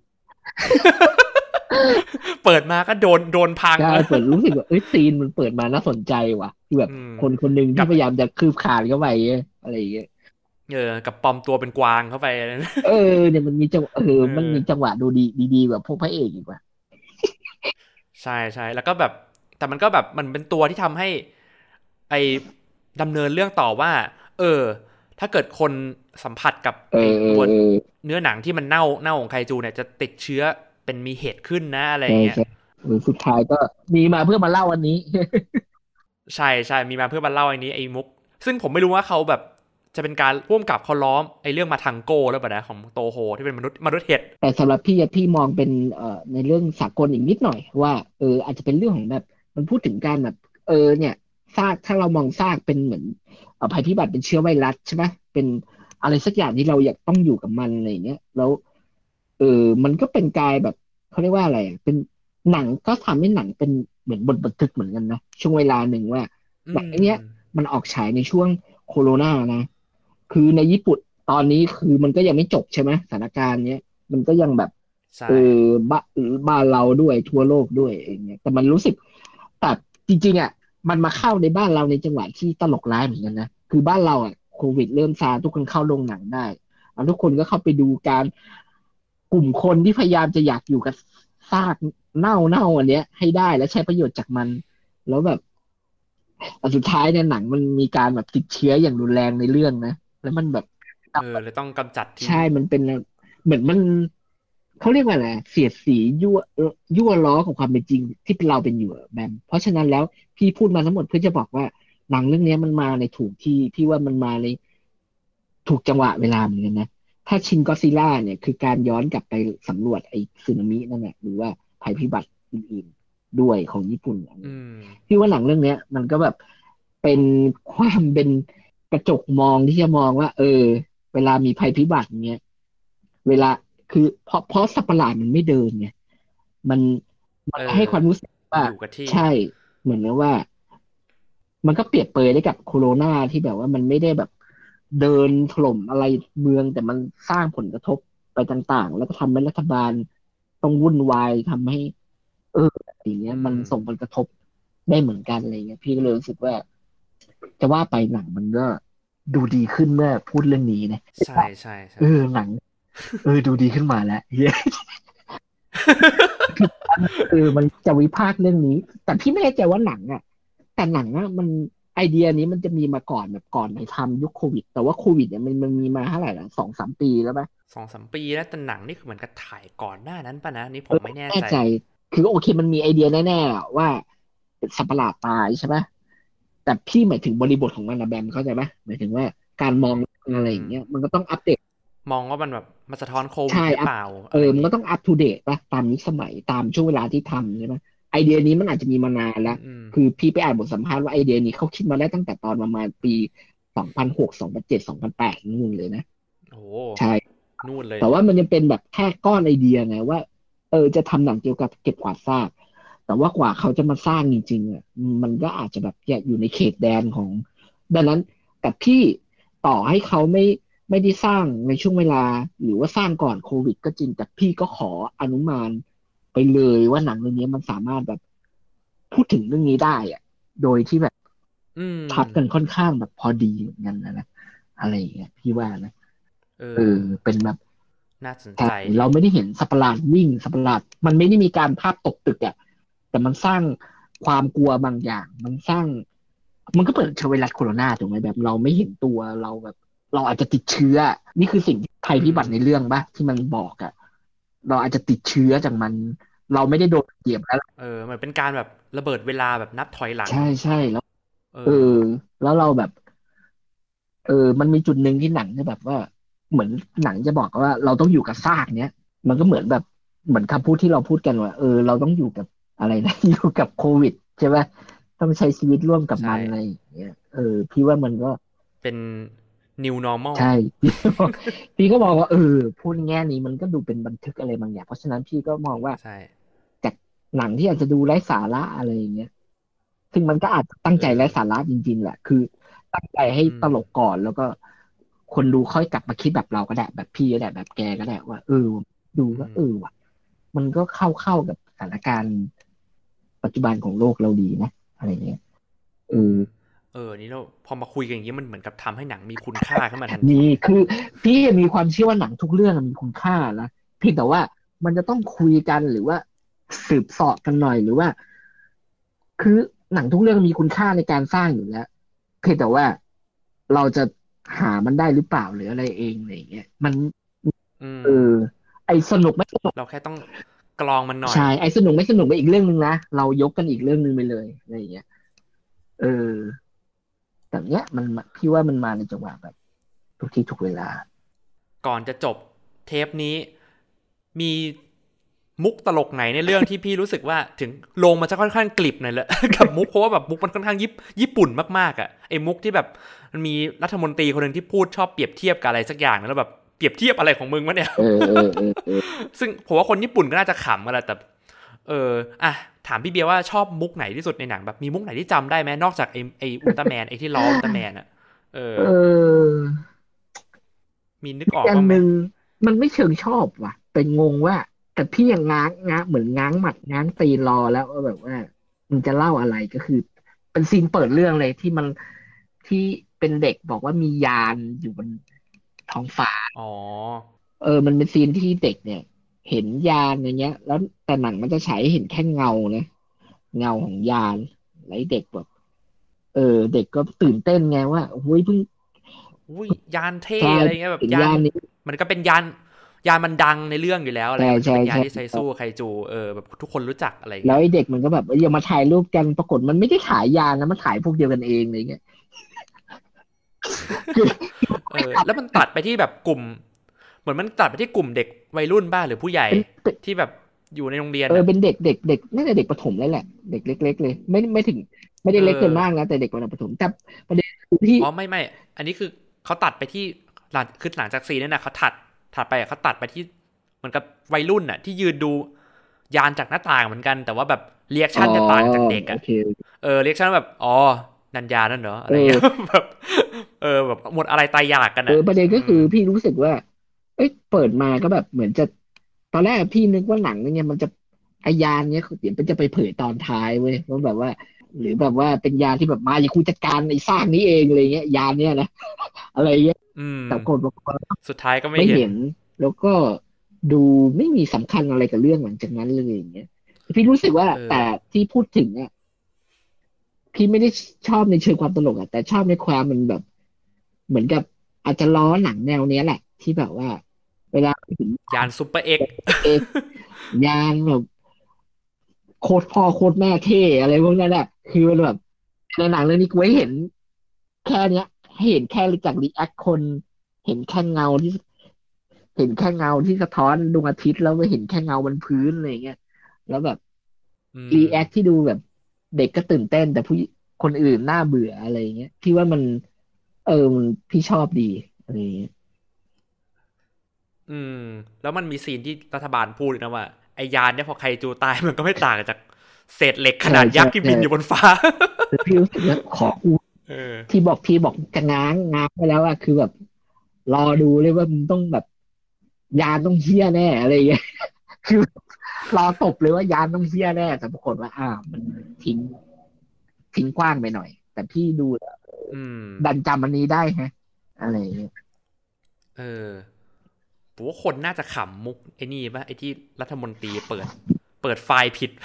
เปิดมาก็โดนโดนพังใช่แล้วเปิดรู้สึกว่าเอ้ยซีนมันเปิดมาน่าสนใจว่ะคือแบบอืมคนคนหนึ่งที่กับพยายามจะคืบคลานเข้าไปอะไรอย่างเงี้ยเออกับปลอมตัวเป็นกวางเข้าไปเออเนี่ยมันมีจังเออเอมันอมีจังหวะดูดีดีๆแบบพวกพระเอกอีกว่ะใช่ใช่แล้วก็แบบแต่มันก็แบบมันเป็นตัวที่ทำให้ไอดำเนินเรื่องต่อว่าเออถ้าเกิดคนสัมผัสกับเออไอตัวเออเออเนื้อหนังที่มันเน่าเน่าของไคจูเนี่ยจะติดเชื้อเป็นมีเหตุขึ้นนะอะไรอใช่ย่างเงี้ยใช่เออสุดท้ายก็มีมาเพื่อมาเล่าอันนี้ใช่ใช่มีมาเพื่อมาเล่าอันนี้ไอ้มุกซึ่งผมไม่รู้ว่าเขาแบบจจะเป็นการร่วมกับเขาล้อมไอ้เรื่องมาทังโก้แล้วป่ะนะของโตโฮที่เป็นมนุษย์มนุษย์เห็ดแต่สำหรับพี่อะพี่มองเป็นเอ่อในเรื่องสากลอีกนิดหน่อยว่าเอออาจจะเป็นเรื่องของแบบมันพูดถึงการแบบเออเนี่ยซากถ้าเรามองซากเป็นเหมือนเอ่อภัยพิบัติเป็นเชื้อไวรัสใช่ไหมเป็นอะไรสักอย่างที่เราอยากต้องอยู่กับมันอะไรอย่างเงี้ยแล้วเออมันก็เป็นกายแบบเขาเรียกว่าอะไรอะเป็นหนังก็ทำให้หนังเป็นเหมือนบทบันทึกเหมือนกันนะช่วงเวลาหนึ่งว่าอืหนังเนี้ยมมันออกฉายในช่วงโควิดนะ คือในญี่ปุ่นตอนนี้คือมันก็ยังไม่จบใช่ไหมสถานการณ์เนี้ยมันก็ยังแบบใช่เออบ้าบ้านเราด้วยทั่วโลกด้วยอย่างเงี้ยแต่มันรู้สึกแต่จริงๆอ่ะมันมาเข้าในบ้านเราในจังหวะที่ตลกร้ายเหมือนกันนะคือบ้านเราอ่ะโควิดเริ่มซาทุกคนเข้าโรงหนังได้แล้วทุกคนก็เข้าไปดูการกลุ่มคนที่พยายามจะอยากอยู่กับซากเน่าเน่าอันเนี้ยให้ได้และใช้ประโยชน์จากมันแล้วแบบแต่สุดท้ายเนี่ยหนังมันมีการแบบติดเชื้ออย่างรุนแรงในเรื่องนะ แล้วมันแบบเออเลยต้องกำจัดทิ้งใช่มันเป็นเหมือนมันเขาเรียกว่าอะไรเสียดสียั่วยั่วล้อของความเป็นจริงที่เราเป็นอยู่อะแบมเพราะฉะนั้นแล้วพี่พูดมาทั้งหมดเพื่อจะบอกว่าหนังเรื่องนี้มันมาในถูกที่พี่ว่ามันมาในถูกจังหวะเวลาเหมือนกันนะถ้าชินก็อดซิลล่าเนี่ยคือการย้อนกลับไปสำรวจไอ้สึนามินั่นแหละหรือว่าภัยพิบัติอื่นๆด้วยของญี่ปุ่นอะไรอืเงี้ยมพี่ว่าหนังเรื่องเนี้ยมันก็แบบเป็นความเป็นกระจกมองที่จะมองว่าเออ เวลามีภัยพิบัติเงี้ยเวลาคือเพราะเพราะสัตว์ประหลาดมันไม่เดินไงมันมัเอนให้อความรู้สึกว่ามันอยู่กับที่ใช่เหมือนกับว่ามันก็เปรียบเปรยได้กับโคโรนาที่แบบว่ามันไม่ได้แบบเดินถล่มอะไรเมืองแต่มันสร้างผลกระทบไปต่างๆแล้วก็ทำให้รัฐบาลต้องวุ่นวายทำให้เอออย่างเงี้ยอืมันมส่งผลกระทบได้เหมือนกันอะไรเงี้ยพี่ก็เลยรู้สึกว่าจะว่าไปหนังมันก็ดูดีขึ้นเมื่อพูดเรื่องนี้นะใช่ใช่เอใช่อหนังเออดูดีขึ้นมาแล้วเฮ้ยเออมันจะวิพากษ์เรื่องนี้แต่พี่ไม่แน่ใจว่าหนังอ่ะแต่หนังอ่ะมันไอเดียนี้มันจะมีมาก่อนแบบก่อนในทำยุคโควิดแต่ว่าโควิดเนี่ยมันมันมีมาเท่าไหร่ละสองสามปีแล้วปะสองสามปีแล้วแต่หนังนี่คือเหมือนกับถ่ายก่อนหน้านั้นป่ะนะนี่ผมไม่แน่ใจแน่ใจคือโอเคมันมีไอเดียแน่ๆอะว่าสัตว์ประหลาดตายใช่ไหมแต่พี่หมายถึงบริบทของมันนะแบมเข้าใจไหมหมายถึงว่าการมองอืมอะไรอย่างเงี้ยมันก็ต้องอัปเดตมองว่ามันแบบมาสะท้อนโควิใช่อัพดหรือเปล่าเออมันก็อะไรอย่างงี้ต้องอัปทูเดตป่ะตามยุคสมัยตามช่วงเวลาที่ทำใช่ไหมไอเดียนี้มันอาจจะมีมานานแล้วอืมอืมคือพี่ไปอ่านบทสัมภาษณ์ว่าไอเดียนี้เขาคิดมาได้ตั้งแต่ตอนประมาณปีสองพันหก สองพันเจ็ด สองพันแปดนู่นเลยนะโอ้ใช่นู่นเลยแต่ว่ามันยังเป็นแบบแค่ก้อนไอเดียไงว่าเออจะทำหนังเกี่ยวกับเก็บกวาดซากแต่ว่ากว่าเขาจะมาสร้างจริงๆอ่ะมันก็อาจจะแบบอยู่ในเขตแดนของดังนั้นแต่พี่ต่อให้เขาไม่ ไม่ได้สร้างในช่วงเวลาหรือว่าสร้างก่อนโควิดก็จริงแต่พี่ก็ขออนุมานไปเลยว่าหนังเรื่องนี้มันสามารถแบบพูดถึงเรื่องนี้ได้อะโดยที่แบบอืมทับกันค่อนข้างแบบพอดีเหมือนกันนะนะอะไรอย่างเงี้ยพี่ว่านะเอเอออเป็นแบบน่าสนใช่ใจดีเราไม่ได้เห็นสัตว์ประหลาดวิ่งสัตว์ประหลาดมันไม่ได้มีการภาพตกตึกอ่ะแต่มันสร้างความกลัวบางอย่างมันสร้างมันก็เปิดเชื้อไวรัสโคโรนาถูกไหมแบบเราไม่เห็นตัวเราแบบ เราอาจจะติดเชื้อ นี่คือสิ่งที่ภัอืมยพิบัติในเรื่องป่ะที่มันบอกอะเราอาจจะติดเชื้อจากมัน เราไม่ได้โดนเหยียบแล้วเออเหมือนเป็นการแบบระเบิดเวลาแบบนับถอยหลังใช่ใช่แล้วเอเอออแล้วเราแบบเออมันมีจุดหนึ่งที่หนังจะแบบว่าเหมือนหนังจะบอกว่าเราต้องอยู่กับซากเนี้ยมันก็เหมือนแบบเหมือนคำพูดที่เราพูดกันว่าเออเราต้องอยู่กับอะไรนะอยู่กับโควิดใช่ไหมต้องใช้ชีวิตร่วมกับใช่มันอะไรอย่างเงี้ยเออพี่ว่ามันก็เป็น นิว นอร์มัลใช่พี่ก็มองพี่ก็มองว่าเออพูดในแง่นี้มันก็ดูเป็นบันทึกอะไรบางอย่างเพราะฉะนั้นพี่ก็มองว่าใช่จากหนังที่อาจจะดูไร้สาระอะไรอย่างเงี้ยซึ่งมันก็อาจจะตั้งเอใจไร้อสาระจริงๆแหละคือตั้งใจให้อืมตลกก่อนแล้วก็คนดูค่อยกลับมาคิดแบบเราก็ได้แบบพี่ก็ได้แบบแกก็ได้ว่าเออดูอืมว่าเออว่ะมันก็เข้าเข้ากับสถานการณ์ปัจจุบันของโลกเราดีนะอะไรเงี้ยเออเออนี่เราพอมาคุยกันอย่างนี้มันเหมือนกับทำให้หนังมีคุณค่าขึ้นมาทันมีทีคือพี่มีความเชื่อว่าหนังทุกเรื่องมีคุณค่านะเพียงแต่ว่ามันจะต้องคุยกันหรือว่าสืบเสอบกันหน่อยหรือว่าคือหนังทุกเรื่องมีคุณค่าในการสร้างอยู่แล้วเพียงแต่ว่าเราจะหามันได้หรือเปล่าหรืออะไรเองอะไรอย่างเงี้ยมันอืเออมไอสนุกไม่สนุกเราแค่ต้องกรองมันหน่อยใช่ไอสนุกไม่สนุกไปอีกเรื่องหนึ่งนะเรายกกันอีกเรื่องหนึ่งไปเลยอะไรอย่างเงี้ยเออแต่เนี้ยมันพี่ว่ามันมาในจังหวะแบบทุกที่ทุกเวลาก่อนจะจบเทปนี้มีมุกตลกไหนในเรื่องที่พี่รู้สึกว่าถึงลงมาจะค่อนข้างกลิบหน่อยละ กับมุกเพราะว่าแบบมุกมันค่อนข้างญี่ญี่ปุ่นมากๆอ่ะไอ้มุกที่แบบมันมีรัฐมนตรีคนหนึ่งที่พูดชอบเปรียบเทียบกับอะไรสักอย่างแล้วแบบเปรียบเทียบอะไรของมึงวะเนี่ยซึ่งผมว่าคนญี่ปุ่นก็น่าจะขำกันแหละแต่เอออ่ะถามพี่เบียร์ว่าชอบมุกไหนที่สุดในหนังแบบมีมุกไหนที่จำได้ไหมนอกจากไอ้ไอ้อุลตร้าแมนไอ้ที่ล้ออุลตร้าแมนอ่ะเออเออมีนึกออกบ้างไหมอย่างหนึ่งมันไม่เชิงชอบว่ะแต่งงว่าแต่พี่ยังง้างง้างเหมือนง้างหมัดง้างตีนรอแล้วว่าแบบว่ามันจะเล่าอะไรก็คือเป็นซีนเปิดเรื่องเลยที่มันที่เป็นเด็กบอกว่ามียานอยู่บนท้องฟ้าอ๋อเออมันเป็นซีนที่เด็กเนี่ยเห็นยานอย่างเงี้ยแล้วแต่หนังมันจะฉายให้เห็นแค่เงานะเงาของยานแล้วไอ้เด็กแบบเออเด็กก็ตื่นเต้นไงว่าโอ้ยเพิ่งอุ้ยยานเท่ใช่อะไรเงี้ยแบบเห็นยานยานนี้มันก็เป็นยานยานมันดังในเรื่องอยู่แล้วอะไรใช่เงี้ยมันก็ใช่เป็นยานใช่ที่ใช้สู้ไคจูเออแบบทุกคนรู้จักอะไรเงี้ยแล้วไอ้เด็กมันก็แบบเอออย่ามาถ่ายรูปกันปรากฏมันไม่ได้ขายยานะมันขายพวกเดียวกันเองอะไรเงี้ยคือเออแล้วมันตัดไปที่แบบกลุ่มเหมือนมันตัดไปที่กลุ่มเด็กวัยรุ่นบ้าหรือผู้ใหญ่เป็นเป็นที่แบบอยู่ในโรงเรียนเอออ่ะเป็นเด็กเด็กเด็กน่าจะเด็กประถมแล้วแหละเด็กเล็กๆเลยไม่ไม่ถึงไม่ได้เอเล็กเกินอมากนะแต่เด็กประถมแต่ประเด็นคือที่อ๋อไม่ไม่อันนี้คือเขาตัดไปที่หลังคือหลังจากซีนนั้นนะเขาถัดถัดไปเขาตัดไปที่เหมือนกับวัยรุ่นน่ะที่ยืนดูยานจากหน้าต่างเหมือนกันแต่ว่าแบบเรีแอคอ๋อชั่นจะต่างจากเด็กอ่ะโอเคเออเรียกฉันแบบอ๋อนันยานั่นเหรออะเอไรเงี้ยอแบบเออแบบหมดอะไรตายอยากกันอ่ะเออประเด็นอืมก็คือพี่รู้สึกว่าเอ้ยเปิดมาก็แบบเหมือนจะตอนแรกพี่นึกว่าหนังเนี่ยมันจะไอยานเนี้ยเดี๋ยวมันจะไปเผยตอนท้ายเว้ยว่าแบบว่าหรือแบบว่าเป็นยานที่แบบมาอย่ากูจัดการไอ้ซากนี้เองอะไรเงี้ยยานเนี้ยนะอะไรเงี้ยอืมแต่กดว่าสุดท้ายก็ไม่เห็นไม่เห็นแล้วก็ดูไม่มีสำคัญอะไรกับเรื่องหลังจากนั้นเลยอย่างเงี้ยพี่รู้สึกว่าเอแต่อที่พูดถึงอ่ะพี่ไม่ได้ชอบในเชิงความตลกอ่ะแต่ชอบในความมันแบบเหมือนกับอาจจะล้อหนังแนวเนี้ยแหละที่แบบว่าเวลาถึงยานซูเปอร์เอ็กซ์เอกยานแบบโคตรพ่อโคตรแม่เท่อะไรพวกนั้นแหละคือมันแบบในหนังเรื่องนี้กูให้เห็นแค่เนี้ยให้เห็นแค่จากรีแอคคนเห็นแค่เงาที่เห็นแค่เงาที่สะท้อนดวงอาทิตย์แล้วก็เห็นแค่เงาบนพื้นอะไรเงี้ยแล้วแบบอืรีมแอคที่ดูแบบเด็กก็ตื่นเต้นแต่ผู้คนอื่นน่าเบื่ออะไรเงี้ยพี่ว่ามันเออมันพี่ชอบดีอะไรเงี้ยอืมแล้วมันมีซีนที่รัฐบาลพูดนะว่าไอยานเนี่ยพอไคจูตายมันก็ไม่ต่างจากเศษเหล็กขใช่นาดยัใช่ใช่กษ์ที่บินอยู่บนฟ้าแต่พี่รู้สึกว่าขอกูเออที่บอกพี่บอกจะง้างง้างไปแล้วอะคือแบบรอดูเลยว่ามันต้องแบบยานต้องเฮี้ยแน่อะไรเงี้ยคือรอตบเลยว่ายานต้องเฮี้ยแน่แต่ปรากฏว่าอ้าวมันทิ้งทิ้งกว้างไปหน่อยแต่พี่ดูแล้วอืมดันจำอันนี้ได้ฮะอะไรเงี้ยเออผมว่าคนน่าจะขำมุกไอ้นี่ป่ะไอ้ที่รัฐมนตรีเปิดเปิดไฟล์ผิด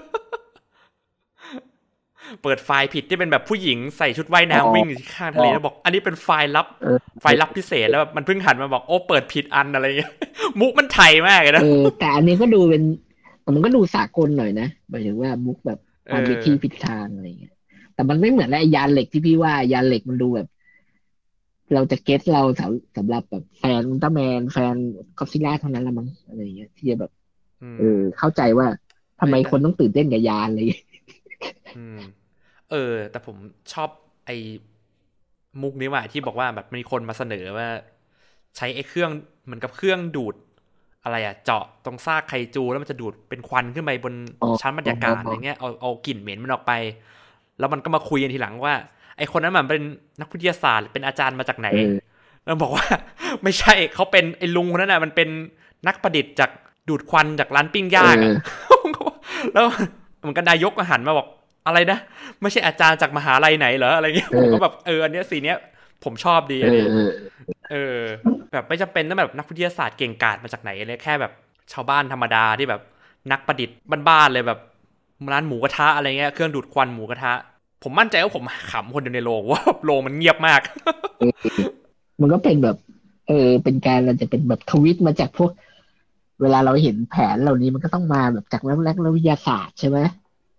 เปิดไฟล์ผิดที่เป็นแบบผู้หญิงใส่ชุดว่ายอ๋อน้ำวิ่งอยู่ที่ข้างทะอ๋อเลแล้วบอกอันนี้เป็นไฟล์ลับเออไฟล์ลับพิเศษแล้วแบบมันเพิ่งหันมาบอกโอ้เปิดผิดอันอะไรเงี้ยมุกมันไทยมากเลยเอนะอแต่อันนี้ก็ดูเป็นแต่มันก็ดูสากลหน่อยนะหมายถึงว่ามุกแบบเอความผิดอที่ผิดทางอะไรเงี้ยแต่มันไม่เหมือนไอ้ยานเหล็กที่พี่ว่ายานเหล็กมันดูแบบเราจะเก็ตเราสำสำหรับแบบแฟนอุลตร้าแมนแฟนก็อดซิลล่าเท่านั้นละมั้งอะไรเงี้ยที่จะแบบอืเอมอเข้าใจว่าทำไมเอ้ยแต่คนต้องตื่นเต้นกับยานอะไรเงี้ยอืมเออแต่ผมชอบไอ้มุกนี้ว่ะที่บอกว่าแบบมีคนมาเสนอว่าใช้ไอ้เครื่องเหมือนกับเครื่องดูดอะไรอะเจาะตรงซากไคจูแล้วมันจะดูดเป็นควันขึ้นไปบนอ๋อชั้นบรรยากาศอะไรเงี้ยเอาเอากลิ่นเหม็นมันออกไปแล้วมันก็มาคุยกันทีหลังว่าไอ้คนนั้นมันเป็นนักวิทยาศาสตร์หรือเป็นอาจารย์มาจากไหนเออแล้วบอกว่าไม่ใช่เขาเป็นไอ้ลุงคนนั้นน่ะมันเป็นนักประดิษฐ์จากดูดควันจากร้านปิ้งเอย่างอ่ะอแล้วเหมือนกันนายกก็หันมาบอกอะไรนะไม่ใช่อาจารย์จากมหาลัยไหนเหรออะไรเงี้ยเอผมก็อแบบเอออันเนี้ยสีเนี้ยผมชอบดีเอออันนี้เออเออแบบไม่จำเป็นต้องแบบนักวิทยาศาสตร์เก่งกาจมาจากไหนเลยแค่แบบชาวบ้านธรรมดาที่แบบนักประดิษฐ์บ้านๆเลยแบบร้านหมูกระทะอะไรเงี้ยเครื่องดูดควันหมูกระทะผมมั่นใจว่าผมขำคนเดียวในโรงว่าโรงมันเงียบมากเออมันก็เป็นแบบเออเป็นการเราจะเป็นแบบทวิตมาจากพวกเวลาเราเห็นแผนเหล่านี้มันก็ต้องมาแบบจากนักนักวิทยาศาสตร์ใช่ไหม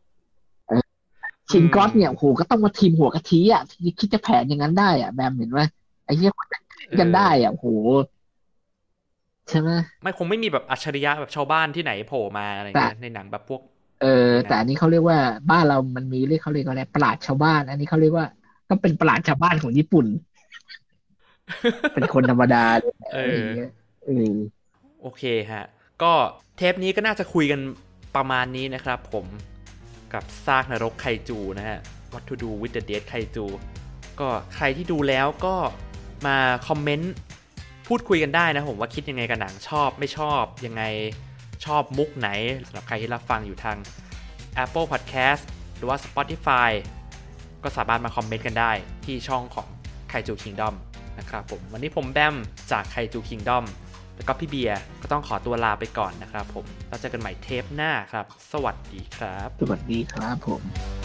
ชิอืมนก๊อตเนี่ยโอ้โหก็ต้องมาทีมหัวกะทิอ่ะที่คิดจะแผนอย่างนั้นได้อ่ะแบมเห็นว่าไอ้เหี้ยคนนั้นกันได้อ่ะโหใช่ไหมไม่คงไม่มีแบบอัจฉริยะแบบชาวบ้านที่ไหนโผล่มาอะไรแต่เงี้ยในหนังแบบพวกเอออย่างนั้นแต่อันนี้เขาเรียกว่าบ้านเรามันมีเรียกเขาเรียกว่าอะไรปราชญ์ชาวบ้านอันนี้เขาเรียกว่าก็เป็นปราชญ์ชาวบ้านของญี่ปุ่นเป็นคนธรรมดาเลยเออะไรออย่างเงี้ยเออโอเคฮะก็เทปนี้ก็น่าจะคุยกันประมาณนี้นะครับผมกับซากนรกไคจูนะฮะ What to do with the dead ไคจูก็ใครที่ดูแล้วก็มาคอมเมนต์พูดคุยกันได้นะผมว่าคิดยังไงกับหนังชอบไม่ชอบยังไงชอบมุกไหนสำหรับใครที่รับฟังอยู่ทาง Apple Podcast หรือว่า Spotify ก็สามารถมาคอมเมนต์กันได้ที่ช่องของไคจู Kingdom นะครับผมวันนี้ผมแบมจากไคจู Kingdom แล้วก็พี่เบียร์ก็ต้องขอตัวลาไปก่อนนะครับผมแล้วเจอกันใหม่เทปหน้าครับสวัสดีครับสวัสดีครับผม